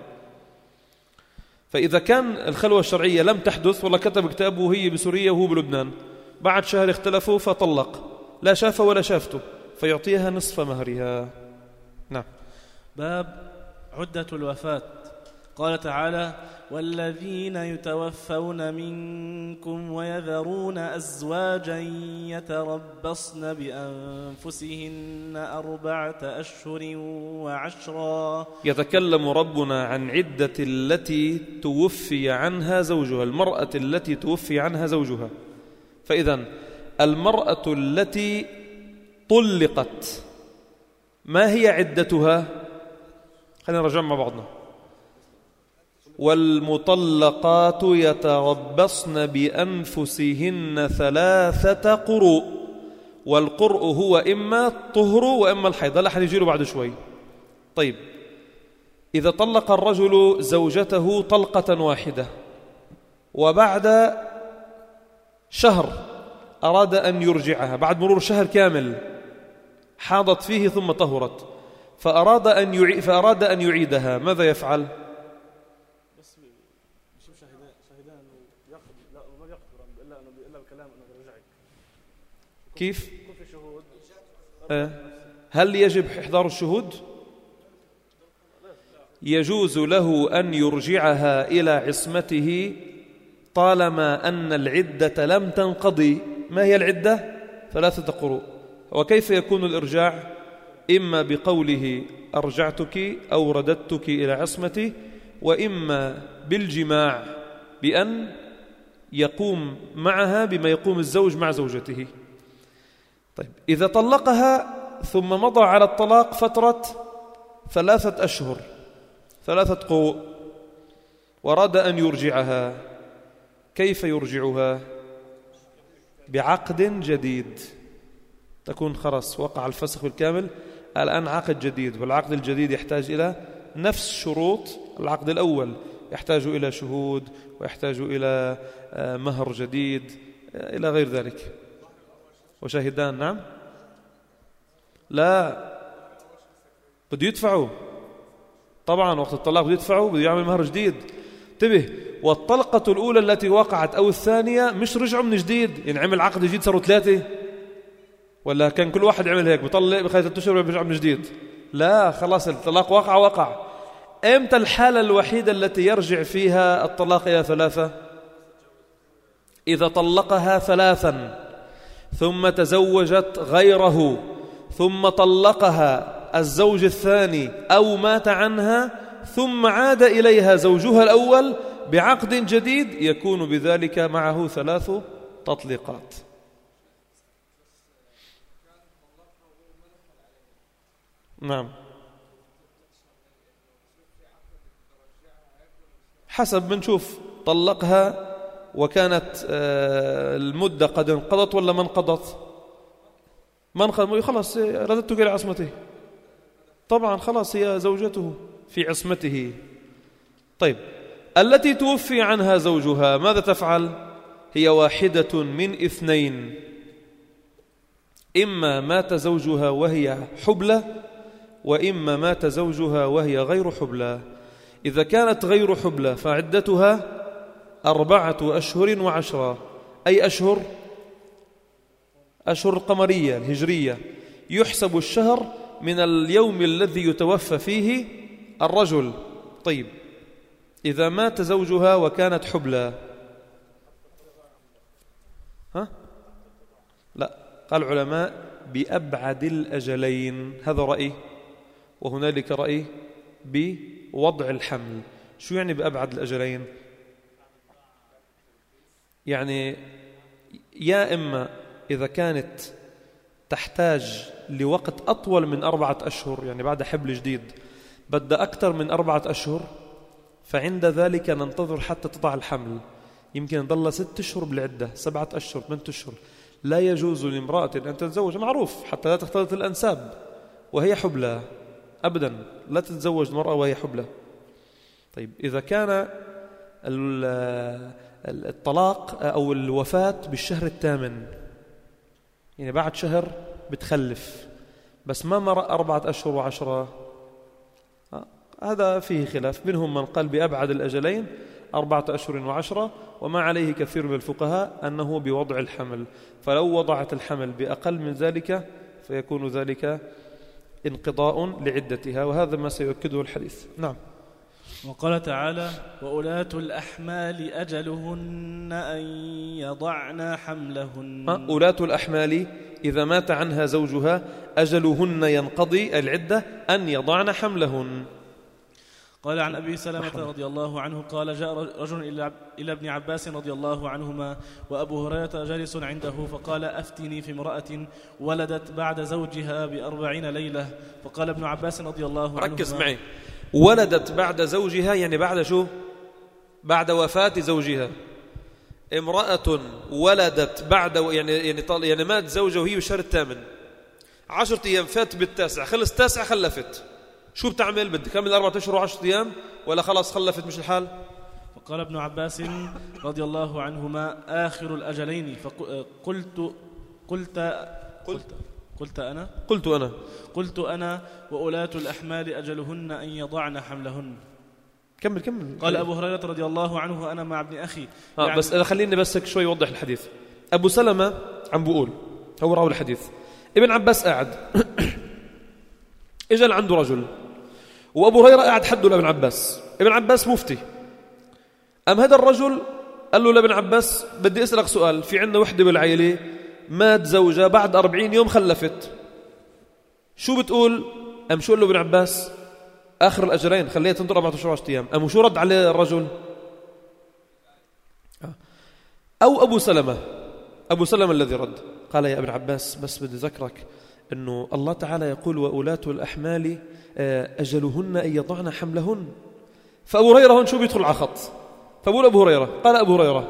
فإذا كان الخلوة الشرعية لم تحدث، والله كتب كتابه وهي بسوريا وهو بلبنان، بعد شهر اختلفوا فطلق، لا شافه ولا شافته، فيعطيها نصف مهرها. نعم. باب عدة الوفاة. قال تعالى: والذين يتوفون منكم ويذرون أزواجا يتربصن بأنفسهن 4 أشهر و10. يتكلم ربنا عن عدة التي توفي عنها زوجها، المرأة التي توفي عنها زوجها. فإذن المرأة التي طلقت ما هي عدتها؟ خلينا نرجع مع بعضنا. والمطلقات يتربصن بأنفسهن 3 قروء، والقرء هو إما الطهر وإما الحيض. هلا حنجيله بعد شوي. طيب، إذا طلق الرجل زوجته طلقة واحدة وبعد شهر أراد أن يرجعها بعد مرور شهر كامل، حاضت فيه ثم طهرت، فأراد أن يعيدها، ماذا يفعل؟ كيف؟ هل يجب إحضار الشهود؟ يجوز له أن يرجعها إلى عصمته طالما أن العدة لم تنقضي. ما هي العدة؟ 3 قروء. وكيف يكون الإرجاع؟ إما بقوله أرجعتك أو رددتك إلى عصمتي، وإما بالجماع بأن يقوم معها بما يقوم الزوج مع زوجته. طيب، إذا طلقها ثم مضى على الطلاق فترة 3 أشهر 3 قروء وأراد أن يرجعها، كيف يرجعها؟ بعقد جديد. تكون خلاص وقع الفسخ بالكامل، الآن عقد جديد، والعقد الجديد يحتاج إلى نفس شروط العقد الأول، يحتاج إلى شهود ويحتاج إلى مهر جديد إلى غير ذلك، وشاهدان. نعم، لا، بده يدفعوا طبعا وقت الطلاق، بده يدفعوا، بده يعمل مهر جديد. انتبه، والطلقة الأولى التي وقعت أو الثانية مش رجعوا من جديد، يعني عمل عقد جديد صاروا 3، ولا كان كل واحد يعمل هيك بطلق بخلال 3 أشهر ويرجع من جديد؟ لا، خلاص الطلاق وقع. امتى الحالة الوحيدة التي يرجع فيها الطلاق إلى 3؟ إذا طلقها 3 ثم تزوجت غيره ثم طلقها الزوج الثاني أو مات عنها ثم عاد إليها زوجها الأول بعقد جديد، يكون بذلك معه 3 تطليقات. نعم، حسب بنشوف طلقها وكانت المدة قد انقضت ولا ما انقضت. خلاص رددتك إلى عصمته، طبعا خلاص هي زوجته في عصمته. طيب، التي توفي عنها زوجها ماذا تفعل؟ هي واحدة من 2، إما مات زوجها وهي حبلى، وإما مات زوجها وهي غير حبلى. إذا كانت غير حبلى فعدتها 4 أشهر و10. أي أشهر؟ أشهر القمرية الهجرية، يحسب الشهر من اليوم الذي يتوفى فيه الرجل. طيب، إذا مات زوجها وكانت حبلى، لا، قال العلماء بأبعد الأجلين، هذا رأي، وهنالك رأي بوضع الحمل. شو يعني بأبعد الأجلين؟ يعني يا إما إذا كانت تحتاج لوقت أطول من 4 أشهر، يعني بعد حبل جديد بدأ أكثر من 4 أشهر، فعند ذلك ننتظر حتى تضع الحمل، يمكن نضل 6 أشهر بالعدة، 7 أشهر 8 أشهر. لا يجوز لامرأة أن تتزوج، معروف، حتى لا تختلط الأنساب وهي حبلى، أبدا لا تتزوج المرأة وهي حبلى. طيب، إذا كان الطلاق أو الوفاة بالشهر الثامن، يعني بعد شهر بتخلف بس ما مرق 4 أشهر و10، هذا فيه خلاف، منهم من قال بأبعد الأجلين 4 أشهر و10، وما عليه كثير من الفقهاء أنه بوضع الحمل، فلو وضعت الحمل بأقل من ذلك فيكون ذلك انقضاء لعدتها، وهذا ما سيؤكده الحديث. نعم. وقال تعالى: وأولاة الأحمال أجلهن أن يضعن حملهن. أولاة الأحمال إذا مات عنها زوجها أجلهن ينقضي العدة أن يضعن حملهن. قال عن أبي سلمة رضي الله عنه قال: جاء رجل إلى ابن عباس رضي الله عنهما وأبو هريرة جالس عنده، فقال: أفتني في امرأة ولدت بعد زوجها ب40 ليلة. فقال ابن عباس رضي الله عنهما، ركز معي، ولدت بعد زوجها يعني بعد شو؟ بعد وفاة زوجها. امرأة ولدت بعد يعني مات زوجها وهي بالشهر الثامن، 10 أيام فات بالتاسع، خلص 9 خلفت، شو بتعمل؟ بدك تكمل 4 أشهر و10 أيام ولا خلاص خلفت مش الحال؟ فقال ابن عباس رضي الله عنهما آخر الأجلين. قلت أنا وأولاة الأحمال أجلهن أن يضعن حملهن. كمل. قال أبو هريرة رضي الله عنه أنا مع ابن أخي. يعني بس خليني بس شوي أوضح الحديث. أبو سلمة عم بقول هو راوي الحديث، ابن عباس قاعد إجا عنده رجل، وأبو هريرة قاعد حده لابن عباس. ابن عباس مفتي. أم هذا الرجل قال له لابن عباس بدي أسألك سؤال، في عندنا وحدة بالعائلة مات زوجها بعد 40 يوم خلفت، شو بتقول؟ أم شو قال له ابن عباس؟ آخر الأجرين خليها تنطر 14 أيام. أم شو رد عليه الرجل؟ أو أبو سلمة الذي رد قال يا ابن عباس بس بدي ذكرك أنه الله تعالى يقول وأولاة الأحمال أجلهن أن يضعن حملهن. فأبو هريرة هون شو بيدخل على خط؟ فبقول أبو هريرة قال أبو هريرة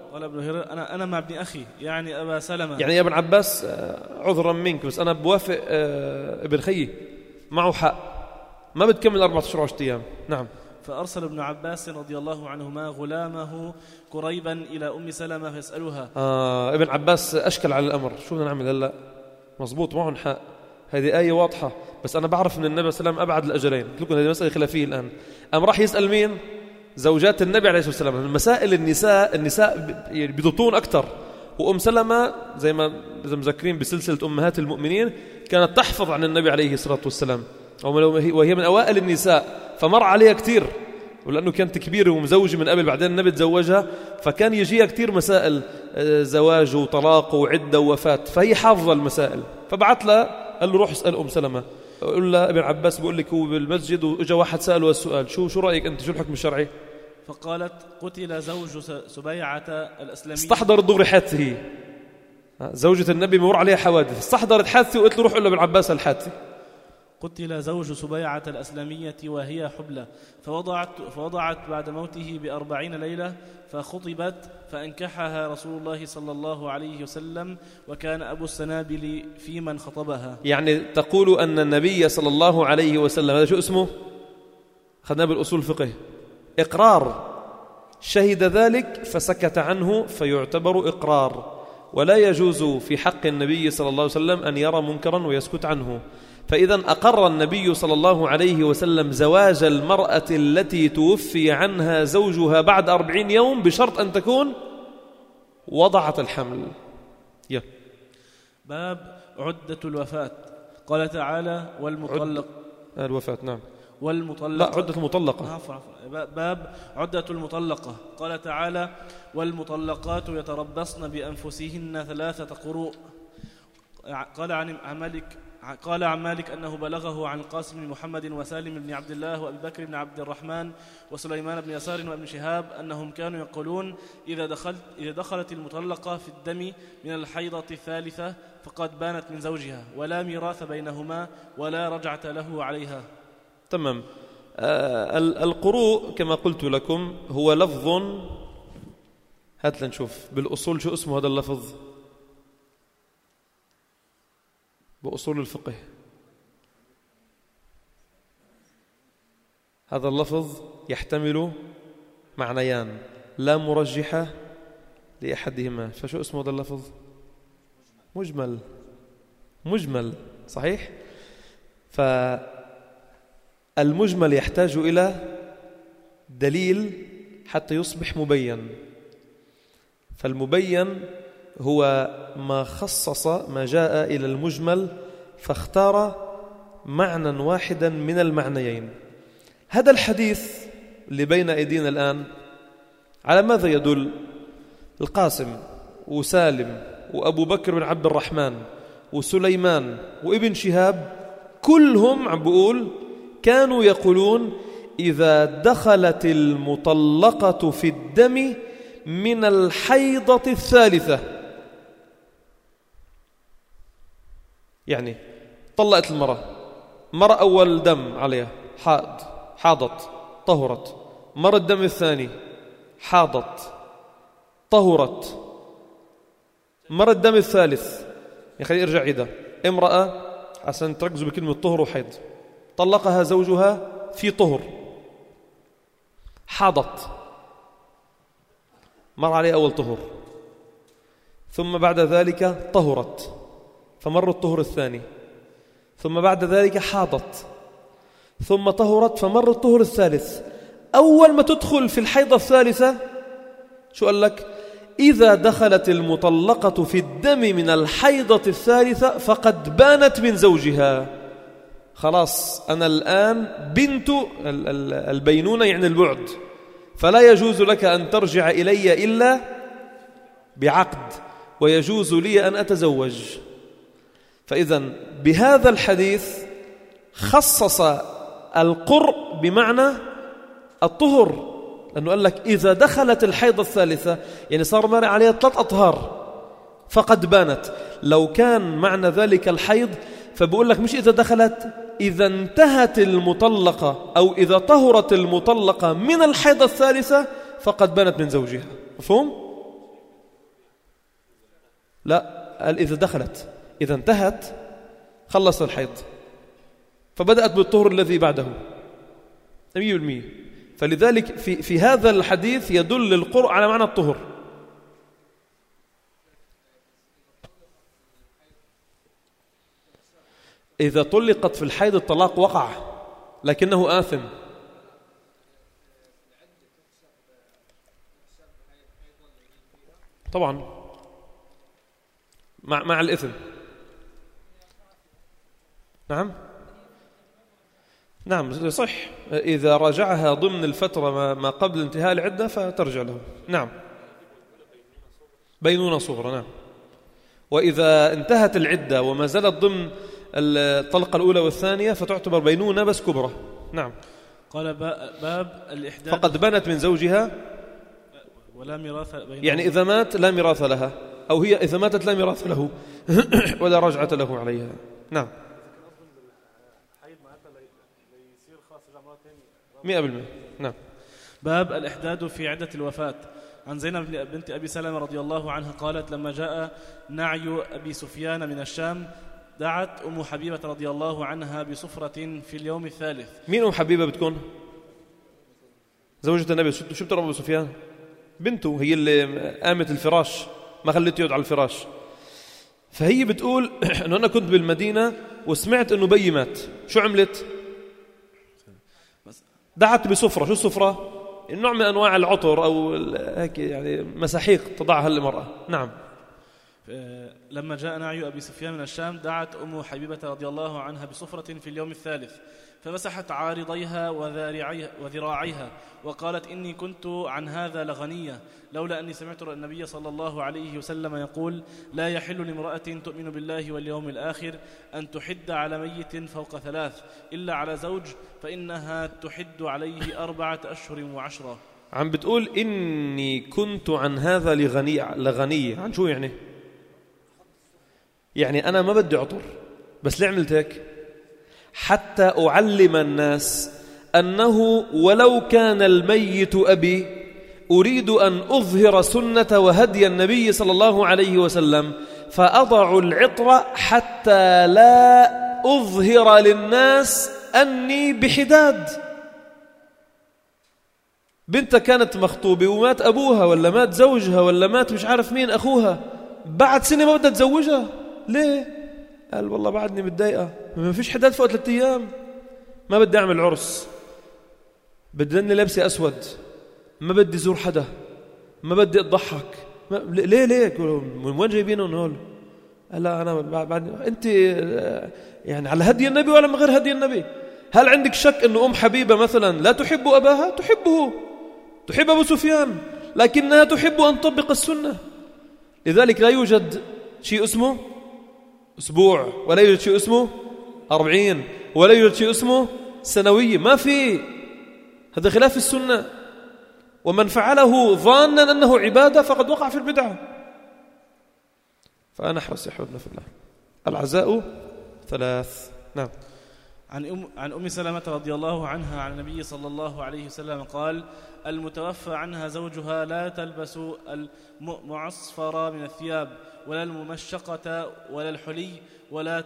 أنا مع ابن أخي يعني أبا سلمة، يعني يا ابن عباس عذرا منك بس أنا بوافق ابن خيي معه حق، ما بتكمل 14 أيام. نعم. فأرسل ابن عباس رضي الله عنهما غلامه قريبا إلى أم سلمة فيسألها. ابن عباس أشكل على الأمر، شو بدنا نعمل هلأ؟ مزبوط معهم حق، هذه آية واضحة، بس أنا بعرف أن النبي صلى الله عليه وسلم أبعد الأجلين. قلت لكم هذه مسألة خلافية الآن. راح يسأل مين؟ زوجات النبي عليه الصلاة والسلام. المسائل النساء بيضطون أكثر، وأم سلمة زي ما مذكرين بسلسلة أمهات المؤمنين كانت تحفظ عن النبي عليه الصلاة والسلام، وهي من أوائل النساء، فمر عليها كتير، ولأنه كانت كبيرة ومزوجة من قبل، بعدين النبي تزوجها، فكان يجيها كتير مسائل زواج وطلاق وعدة ووفاة، فهي حافظة المسائل. فبعت لها قال له روح اسأل أم سلمة، قال له ابن عباس بيقول لك هو بالمسجد وإجا واحد سأله السؤال، شو رأيك أنت، شو الحكم الشرعي؟ فقالت قتل زوج سبيعة الأسلمية. استحضرت دغري حادثة، هي زوجة النبي مر عليها حوادث، استحضرت حادثة وقلت له روح قل له ابن عباس الحادثة. قتل زوج سبيعة الأسلمية وهي حبلى، فوضعت بعد موته ب40 ليلة، فخطبت فأنكحها رسول الله صلى الله عليه وسلم، وكان أبو السنابل في من خطبها. يعني تقول أن النبي صلى الله عليه وسلم، هذا شو اسمه؟ خدناه بالأصول الفقه، إقرار، شهد ذلك فسكت عنه فيعتبر إقرار، ولا يجوز في حق النبي صلى الله عليه وسلم أن يرى منكرا ويسكت عنه. فإذا أقر النبي صلى الله عليه وسلم زواج المرأة التي توفي عنها زوجها بعد 40 يوم بشرط أن تكون وضعت الحمل. باب عدة الوفاة. قال تعالى والمطلق الوفاة. نعم. والمطلقة. لا، عدة المطلقة. باب عدة المطلقة. قال تعالى والمطلقات يتربصن بأنفسهن 3 قروء. قال عن مالك أنه بلغه عن القاسم بن محمد وسالم بن عبد الله وأبي بكر بن عبد الرحمن وسليمان بن يسار وابن شهاب أنهم كانوا يقولون إذا دخلت المطلقة في الدم من الحيضة الثالثة فقد بانت من زوجها، ولا ميراث بينهما ولا رجعة له عليها. تمام. القروء كما قلت لكم هو لفظ، هات لنشوف بالأصول شو اسمه هذا اللفظ بأصول الفقه. هذا اللفظ يحتمل معنيان لا مرجح لأحدهما، فشو اسمه هذا اللفظ؟ مجمل. صحيح. فالمجمل يحتاج إلى دليل حتى يصبح مبين، فالمبين هو ما خصص ما جاء إلى المجمل فاختار معنى واحدا من المعنيين. هذا الحديث اللي بين أيدينا الآن على ماذا يدل؟ القاسم وسالم وأبو بكر بن عبد الرحمن وسليمان وابن شهاب كلهم عم بقول كانوا يقولون إذا دخلت المطلقة في الدم من الحيضة الثالثة، يعني طلقت مرة أول دم عليها حاضت طهرت، مر الدم الثاني حاضت طهرت، مر الدم الثالث، خلينا ارجع عيدة، امرأة عشان تركزوا بكلمة طهر وحيض، طلقها زوجها في طهر، حاضت، مر عليه أول طهر، ثم بعد ذلك طهرت فمر الطهر الثاني، ثم بعد ذلك حاضت، ثم طهرت فمر الطهر الثالث. أول ما تدخل في الحيضة الثالثة شو قال لك؟ إذا دخلت المطلقة في الدم من الحيضة الثالثة فقد بانت من زوجها. خلاص أنا الآن بنت البينونة يعني البعد، فلا يجوز لك أن ترجع إلي إلا بعقد، ويجوز لي أن أتزوج. فإذا بهذا الحديث خصص القرء بمعنى الطهر، لأنه قال لك إذا دخلت الحيضة الثالثة يعني صار مر عليها 3 أطهار فقد بانت. لو كان معنى ذلك الحيض فبقول لك مش إذا دخلت، إذا انتهت المطلقة أو إذا طهرت المطلقة من الحيضة الثالثة فقد بانت من زوجها. مفهوم؟ لا، قال إذا دخلت، إذا انتهت خلص الحيض فبدأت بالطهر الذي بعده 100%. فلذلك في هذا الحديث يدل القرء على معنى الطهر. إذا طلقت في الحيض الطلاق وقع لكنه آثم. طبعا مع الإثم. نعم صح، إذا رجعها ضمن الفترة ما قبل انتهاء العدة فترجع له. نعم بينونة صغرى. نعم. وإذا انتهت العدة وما زالت ضمن الطلقة الأولى والثانية فتعتبر بينونة بس كبرى. نعم. قال باب الإحداث فقد بنت من زوجها ولا ميراث بينهم، يعني إذا مات لا ميراث لها، أو هي إذا ماتت لا ميراث له ولا رجعة له عليها. نعم 100%. نعم. باب الإحداد في عدة الوفاة. عن زينب بنت أبي سلمة رضي الله عنها قالت لما جاء نعي أبي سفيان من الشام دعت أم حبيبة رضي الله عنها بصفرة في اليوم الثالث. مين أم حبيبة بتكون؟ زوجة النبي. شو بترى أبو سفيان؟ بنته، هي اللي قامت الفراش ما خلته يقعد على الفراش. فهي بتقول أنه أنا كنت بالمدينة وسمعت أنه بي مات. شو عملت؟ دعت بصفرة. شو الصفرة؟ نوع من أنواع العطر أو هيك يعني مساحيق تضعها للمرأة. نعم. لما جاء نعي أبي سفيان من الشام دعت أم حبيبة رضي الله عنها بصفرة في اليوم الثالث فمسحت عارضيها وذراعيها وقالت إني كنت عن هذا لغنية لولا أني سمعت النبي صلى الله عليه وسلم يقول لا يحل لامرأة تؤمن بالله واليوم الآخر أن تحد على ميت فوق 3 إلا على زوج فإنها تحد عليه 4 أشهر و10. عم بتقول إني كنت عن هذا لغنية. عن شو يعني؟ يعني أنا ما بدي عطر، بس ليه عملت هيك؟ حتى أعلم الناس أنه ولو كان الميت أبي أريد أن أظهر سنة وهدي النبي صلى الله عليه وسلم فأضع العطر حتى لا أظهر للناس أني بحداد. بنتها كانت مخطوبة ومات أبوها ولا مات زوجها ولا مات مش عارف مين أخوها، بعد سنة ما بدها تزوجها. ليه؟ قال والله بعدني متضايقة، ما فيش حداد فوق 3 أيام، ما بدي أعمل عرس، بدي أني لابسة أسود، ما بدي زور حدا، ما بدي أضحك. ليه من وين جايبينهم هول؟ قال لا أنا بعد. أنت يعني على هدي النبي ولا من غير هدي النبي؟ هل عندك شك أنه أم حبيبة مثلا لا تحب أباها؟ تحبه، تحب أبو سفيان، لكنها تحب أن تطبق السنة. لذلك لا يوجد شيء اسمه أسبوع، ولا يوجد شيء اسمه 40، ولا يوجد شيء اسمه سنوية. ما في، هذا خلاف السنة. ومن فعله ظانا أنه عبادة فقد وقع في البدعة. فأنا أحرص يا حبنا في الله. العزاء 3. نعم. عن أم سلمة رضي الله عنها عن النبي صلى الله عليه وسلم قال المتوفى عنها زوجها لا تلبس المعصفر من الثياب ولا الممشقة ولا الحلي ولا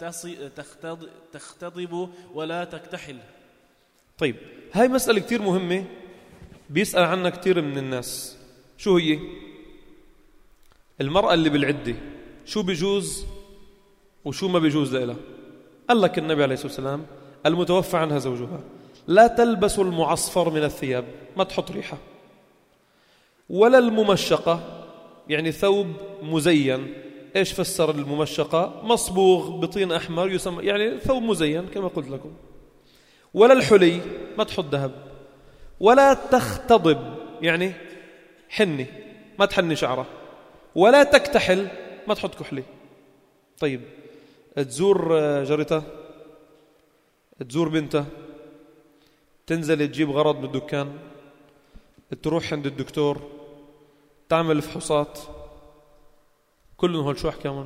تختضب ولا تكتحل. طيب هاي مسألة كتير مهمة بيسأل عنها كتير من الناس. شو هي؟ المرأة اللي بالعدة شو بيجوز وشو ما بيجوز لها؟ قال لك النبي عليه الصلاة والسلام المتوفى عنها زوجها لا تلبس المعصفر من الثياب، ما تحط ريحة، ولا الممشقة، يعني ثوب مزين. إيش فسر الممشقة؟ مصبوغ بطين أحمر يسمى، يعني ثوب مزين كما قلت لكم. ولا الحلي، ما تحط ذهب. ولا تختضب، يعني حني، ما تحني شعره. ولا تكتحل، ما تحط كحلي. طيب تزور جارتها، تزور بنتها، تنزل تجيب غرض من الدكان، تروح عند الدكتور، تعمل فحوصات، كلهم هول شو أحكامهم؟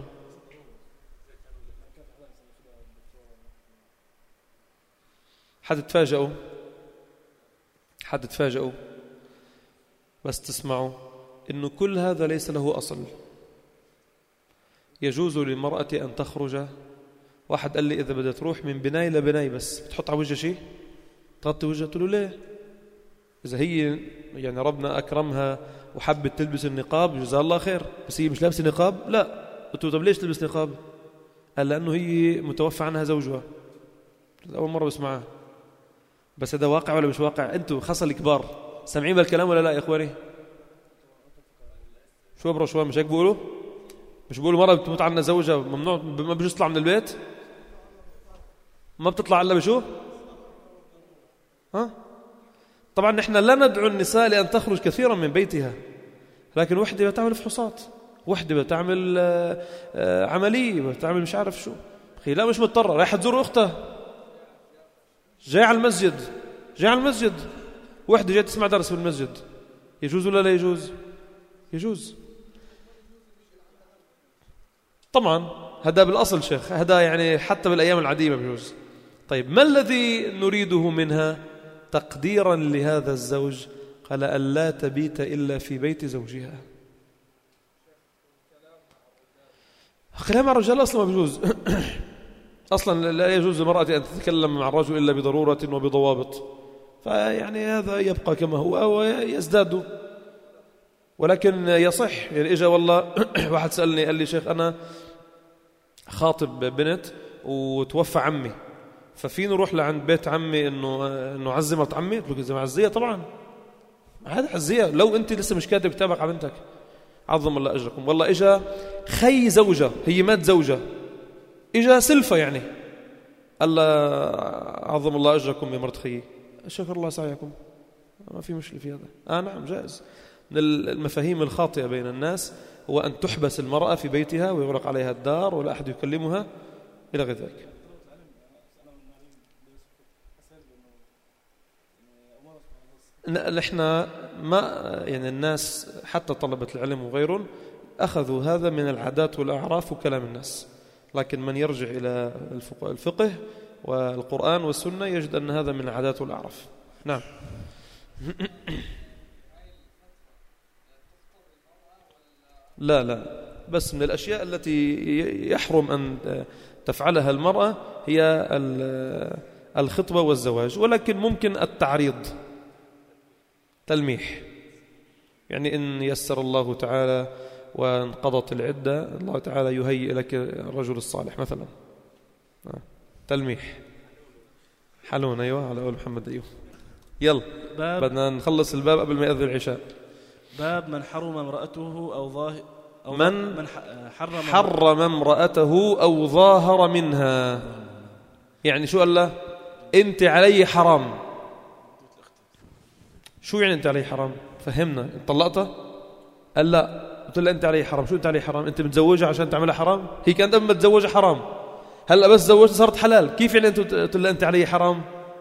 حتتفاجئوا بس تسمعوا إنه كل هذا ليس له أصل. يجوز للمرأة أن تخرج. واحد قال لي إذا بدها تروح من بناي لبناي بس بتحط على وجهها شيء، تغطي وجهها. قلت له ليه؟ إذا هي يعني ربنا أكرمها وحبت تلبس النقاب جزاها الله خير، بس هي مش لابسة نقاب لا. قلت له طب ليش تلبس نقاب؟ قال لأنه هي متوفى عنها زوجها. أول مرة بسمعها، بس هذا واقع ولا مش واقع؟ أنتوا خاصة الكبار سامعين بالكلام ولا لا يا إخواني؟ شو أبرا شو مش هيك بيقولوا؟ مش بيقولوا مرة بتموت عنها زوجها ممنوع، ما بيجوز تطلع من البيت، ما بتطلع إلا بشو؟ ها؟ طبعا نحن لا ندعو النساء لأن تخرج كثيرا من بيتها، لكن وحدة بتعمل فحوصات، وحدة بتعمل عملية، بتعمل مش عارف شو. أخي لا مش مضطرة، رايحة تزور أختها، جاي على المسجد، وحدة جاي تسمع درس في المسجد، يجوز ولا لا يجوز؟ يجوز طبعا. هذا بالأصل شيخ، هذا يعني حتى بالأيام العادية بيجوز. طيب ما الذي نريده منها تقديرا لهذا الزوج؟ قال ألا تبيت إلا في بيت زوجها. كلام مع الرجال أصلا ما بيجوز. أصلا لا يجوز للمرأة أن تتكلم مع الرجل إلا بضرورة وبضوابط، فيعني هذا يبقى كما هو ويزداد. ولكن يصح، يعني إجا والله واحد سألني قال لي شيخ أنا خاطب بنت وتوفى عمي، ففين نروح لعند بيت عمي إنه عزي مرت عمي؟ قلت له إذا معزية طبعا، هذا عزية. لو أنت لسه مش كاتب كتابك على بنتك عظم الله أجركم. والله إجا خي زوجة، هي مات زوجة، إجا سلفة يعني، الله عظم الله أجركم يا مرت خيي، شكر الله سعيكم، ما في مشكلة في هذا. نعم جائز. من المفاهيم الخاطئة بين الناس هو أن تحبس المرأة في بيتها ويغلق عليها الدار ولا أحد يكلمها إلى غير ذلك. نحن ما يعني الناس حتى طلبة العلم وغيرهم أخذوا هذا من العادات والأعراف وكلام الناس، لكن من يرجع إلى الفقه والقرآن والسنة يجد أن هذا من العادات والأعراف. نعم. لا بس من الأشياء التي يحرم أن تفعلها المرأة هي الخطبة والزواج، ولكن ممكن التعريض، تلميح، يعني إن يسر الله تعالى وانقضت العدة الله تعالى يهيئ لك الرجل الصالح مثلا، تلميح، حلون. أيوة على أول محمد. أيوة يلا بدنا نخلص الباب قبل ما يأذن العشاء. باب من حرم امرأته أو من حرم امرأته أو ظاهر منها. يعني شو قال له؟ أنت علي حرام. شو يعني أنت علي حرام؟ فهمنا. طلقتها؟ قال لا. قلت له أنت علي حرام. شو أنت علي حرام؟ أنت متزوجها عشان تعملها حرام؟ هي كانت قبل ما تتزوجها حرام، هلأ بس تزوجت صارت حلال. كيف يعني أنت قلت له أنت علي حرام؟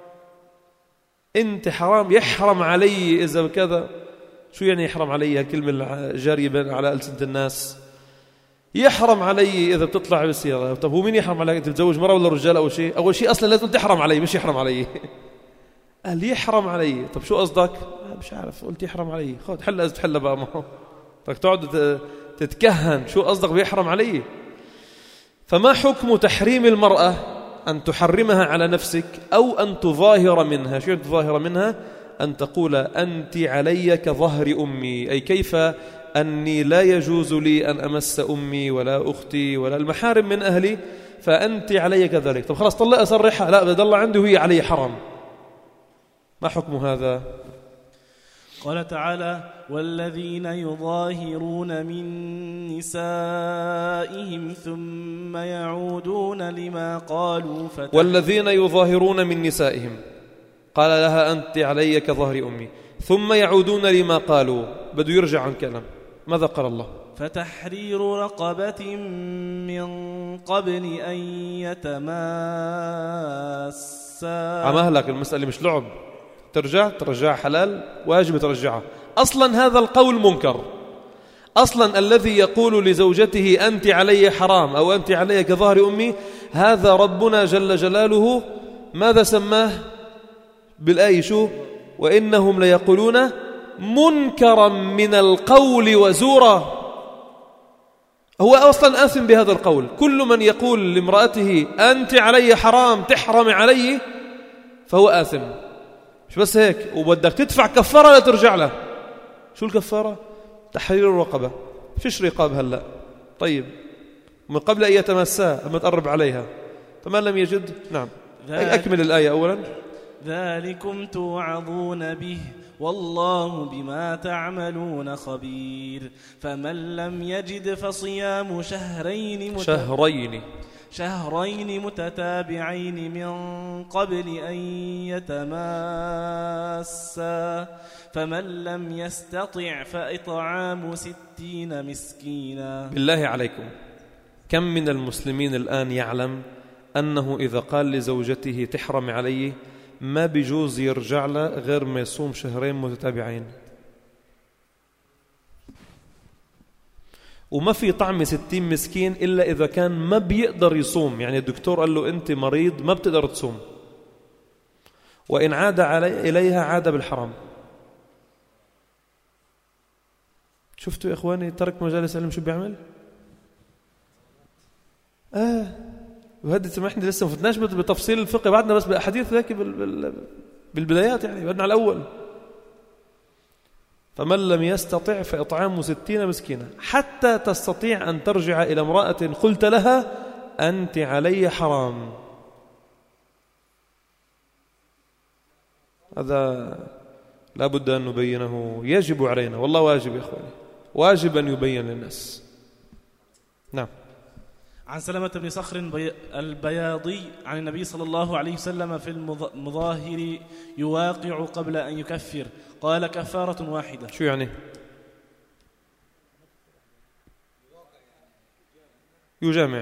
أنت حرام، يحرم علي إذا كذا. شو يعني يحرم علي؟ هالكلمة الجارية على ألسنة الناس. يحرم علي إذا بتطلع بالسيارة. طب هو مين يحرم عليك؟ أنت بتزوج مرة ولا رجال؟ أول شيء أصلا لازم تحرم علي، مش يحرم علي. قال يحرم علي. طب شو قصدك؟ مش عارف. قلت يحرم علي. خد حلة إذا تحلها بقى، ما بدك تقعد تتكهن. شو قصدك بيحرم علي؟ فما حكم تحريم المرأة؟ أن تحرمها على نفسك أو أن تظاهر منها. شو تظاهر منها؟ أن تقول أنت علي كظهر أمي، أي كيف أني لا يجوز لي أن أمس أمي ولا أختي ولا المحارم من أهلي، فأنت علي كذلك. طب خلاص طلع أصرحها، لا بدل الله عنده هي علي حرام. ما حكم هذا؟ قال تعالى: والذين يظاهرون من نسائهم ثم يعودون لما قالوا والذين يظاهرون من نسائهم، قال لها أنت علي كظهر أمي، ثم يعودون لما قالوا، بده يرجع عن كلام. ماذا قال الله؟ فتحرير رقبة من قبل أن يتماسا. عمهلك المسألة مش لعب، ترجع حلال، واجب ترجعها. أصلا هذا القول منكر. أصلا الذي يقول لزوجته أنت علي حرام أو أنت علي كظهر أمي، هذا ربنا جل جلاله ماذا سماه بالآية؟ شو؟ وإنهم ليقولون منكرا من القول وزورا. هو أصلا آثم بهذا القول. كل من يقول لامرأته أنت علي حرام، تحرم علي، فهو آثم. مش بس هيك، وبدك تدفع كفارة لا ترجع له. شو الكفارة؟ تحرير الرقبة. فيش رقاب هلأ. طيب من قبل أن يتمساه أما تقرب عليها، فمن لم يجد نعم. أكمل الآية أولا. ذلكم توعظون به والله بما تعملون خبير. فمن لم يجد فصيام شهرين متتابعين من قبل أن يتماسا. فمن لم يستطع فإطعام 60 مسكينا. بالله عليكم، كم من المسلمين الآن يعلم أنه إذا قال لزوجته تحرم عليه ما بيجوز يرجع له غير ما يصوم شهرين متتابعين، وما في طعم 60 مسكين إلا إذا كان ما بيقدر يصوم. يعني الدكتور قال له أنت مريض ما بتقدر تصوم، وإن عاد إليها عاد بالحرام. شفتوا يا إخواني ترك مجالس علم شو بيعمل؟ وهدي سمحني لسه ما فتناش بتفصيل الفقه، بعدنا بس بأحاديث ذاك بالبدايات، يعني بعدنا على الأول. فمن لم يستطع فإطعام 60 مسكينا حتى تستطيع أن ترجع إلى امرأة قلت لها أنت علي حرام. هذا لا بد أن نبينه، يجب علينا، والله واجب يا أخواني، واجب أن يبين للناس. نعم. عن سلمة بن صخر البياضي عن النبي صلى الله عليه وسلم في المظاهر يواقع قبل أن يكفر، قال كفارة واحدة. شو يعني؟ يجامع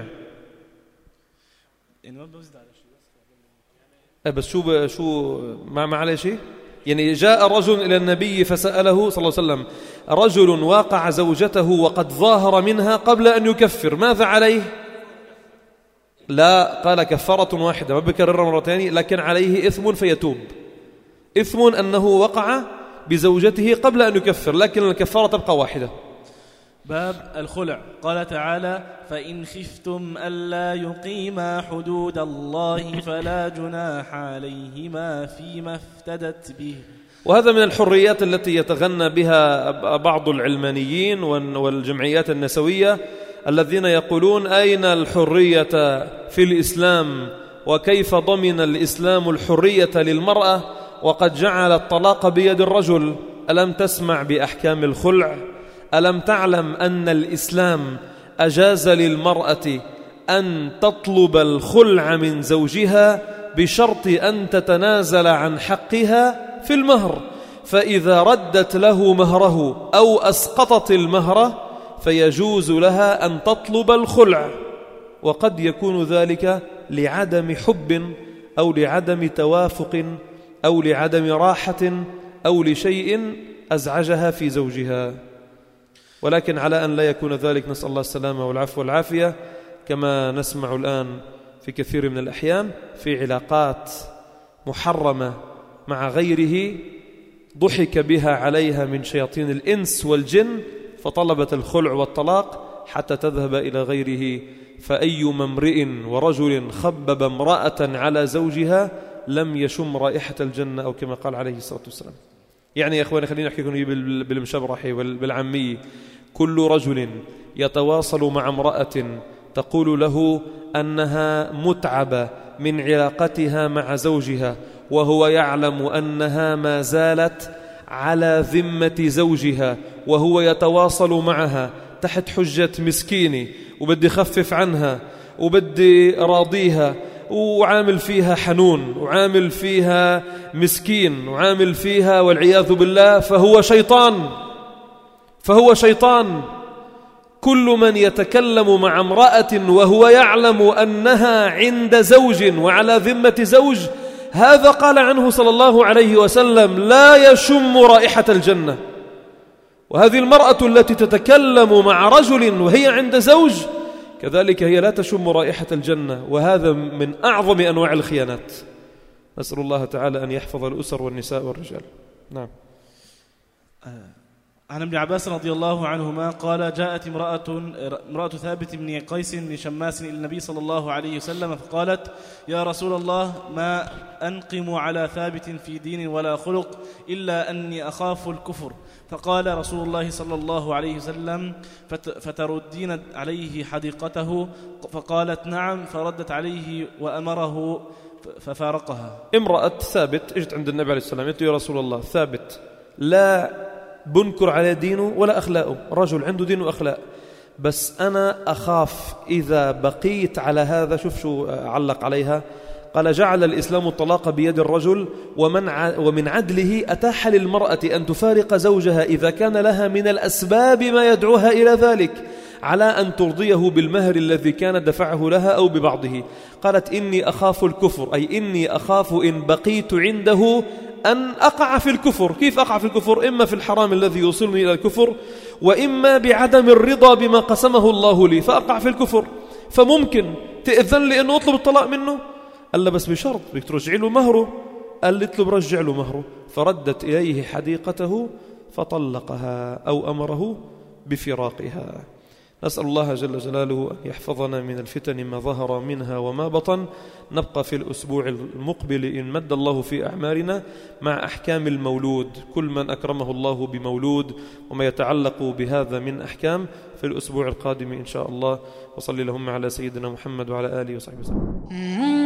بس شو ما عليه شيء. يعني جاء رجل إلى النبي فسأله صلى الله عليه وسلم، رجل واقع زوجته وقد ظاهر منها قبل أن يكفر، ماذا عليه؟ لا، قال كفارة واحدة، ما بكررها مرتين، لكن عليه إثم فيتوب. إثم أنه وقع بزوجته قبل أن يكفر، لكن الكفارة تبقى واحدة. باب الخلع. قال تعالى: فإن خفتم ألا يقيما حدود الله فلا جناح عليهما فيما افتدت به. وهذا من الحريات التي يتغنى بها بعض العلمانيين والجمعيات النسوية الذين يقولون أين الحرية في الإسلام، وكيف ضمن الإسلام الحرية للمرأة وقد جعل الطلاق بيد الرجل. ألم تسمع بأحكام الخلع؟ ألم تعلم أن الإسلام أجاز للمرأة أن تطلب الخلع من زوجها بشرط أن تتنازل عن حقها في المهر، فإذا ردت له مهره أو أسقطت المهر فيجوز لها أن تطلب الخلع. وقد يكون ذلك لعدم حب أو لعدم توافق أو لعدم راحة أو لشيء أزعجها في زوجها، ولكن على أن لا يكون ذلك نسأل الله السلامة والعفو والعافية، كما نسمع الآن في كثير من الأحيان في علاقات محرمة مع غيره ضحك بها عليها من شياطين الإنس والجن فطلبت الخلع والطلاق حتى تذهب إلى غيره. فأي امرئ ورجل خبب امرأة على زوجها لم يشم رائحة الجنة، أو كما قال عليه الصلاة والسلام. يعني يا إخواني خليني أحكي لكم بالمشبرحي بالعامية: كل رجل يتواصل مع امرأة تقول له أنها متعبة من علاقتها مع زوجها، وهو يعلم أنها ما زالت على ذمة زوجها، وهو يتواصل معها تحت حجة مسكينة وبدي خفف عنها وبدي راضيها، وعامل فيها حنون وعامل فيها مسكين وعامل فيها والعياذ بالله، فهو شيطان. كل من يتكلم مع امرأة وهو يعلم أنها عند زوج وعلى ذمة زوج، هذا قال عنه صلى الله عليه وسلم: لا يشم رائحة الجنة. وهذه المرأة التي تتكلم مع رجل وهي عند زوج كذلك هي لا تشم رائحة الجنة، وهذا من أعظم أنواع الخيانات. نسأل الله تعالى أن يحفظ الأسر والنساء والرجال. نعم. عن ابن عباس رضي الله عنهما قال: جاءت امرأة ثابت بن قيس بن شماس إلى النبي صلى الله عليه وسلم فقالت: يا رسول الله، ما أنقم على ثابت في دين ولا خلق إلا أني أخاف الكفر. فقال رسول الله صلى الله عليه وسلم: فتردين عليه حديقته؟ فقالت: نعم. فردت عليه وأمره ففارقها. امرأة ثابت اجت عند النبي عليه السلام: يا رسول الله، ثابت لا بنكر على دينه ولا أخلاقه، رجل عنده دين وأخلاق، بس أنا أخاف إذا بقيت على هذا. شوف شو علق عليها، قال: جعل الإسلام الطلاق بيد الرجل، ومن عدله أتاح للمرأة أن تفارق زوجها إذا كان لها من الأسباب ما يدعوها إلى ذلك، على أن ترضيه بالمهر الذي كان دفعه لها أو ببعضه. قالت: إني أخاف الكفر، أي إني أخاف إن بقيت عنده أن أقع في الكفر. كيف أقع في الكفر؟ إما في الحرام الذي يوصلني إلى الكفر، وإما بعدم الرضا بما قسمه الله لي فأقع في الكفر. فممكن تأذن لي أنه أطلب الطلاق منه؟ قال له: بس بشرط، بدك ترجع له مهره. قال لي: اطلب رجع له مهره. فردت إليه حديقته فطلقها أو أمره بفراقها. نسأل الله جل جلاله أن يحفظنا من الفتن ما ظهر منها وما بطن. نبقى في الأسبوع المقبل إن مد الله في أعمارنا مع أحكام المولود، كل من أكرمه الله بمولود وما يتعلق بهذا من أحكام في الأسبوع القادم إن شاء الله. وصلي اللهم على سيدنا محمد وعلى آله وصحبه وسلم.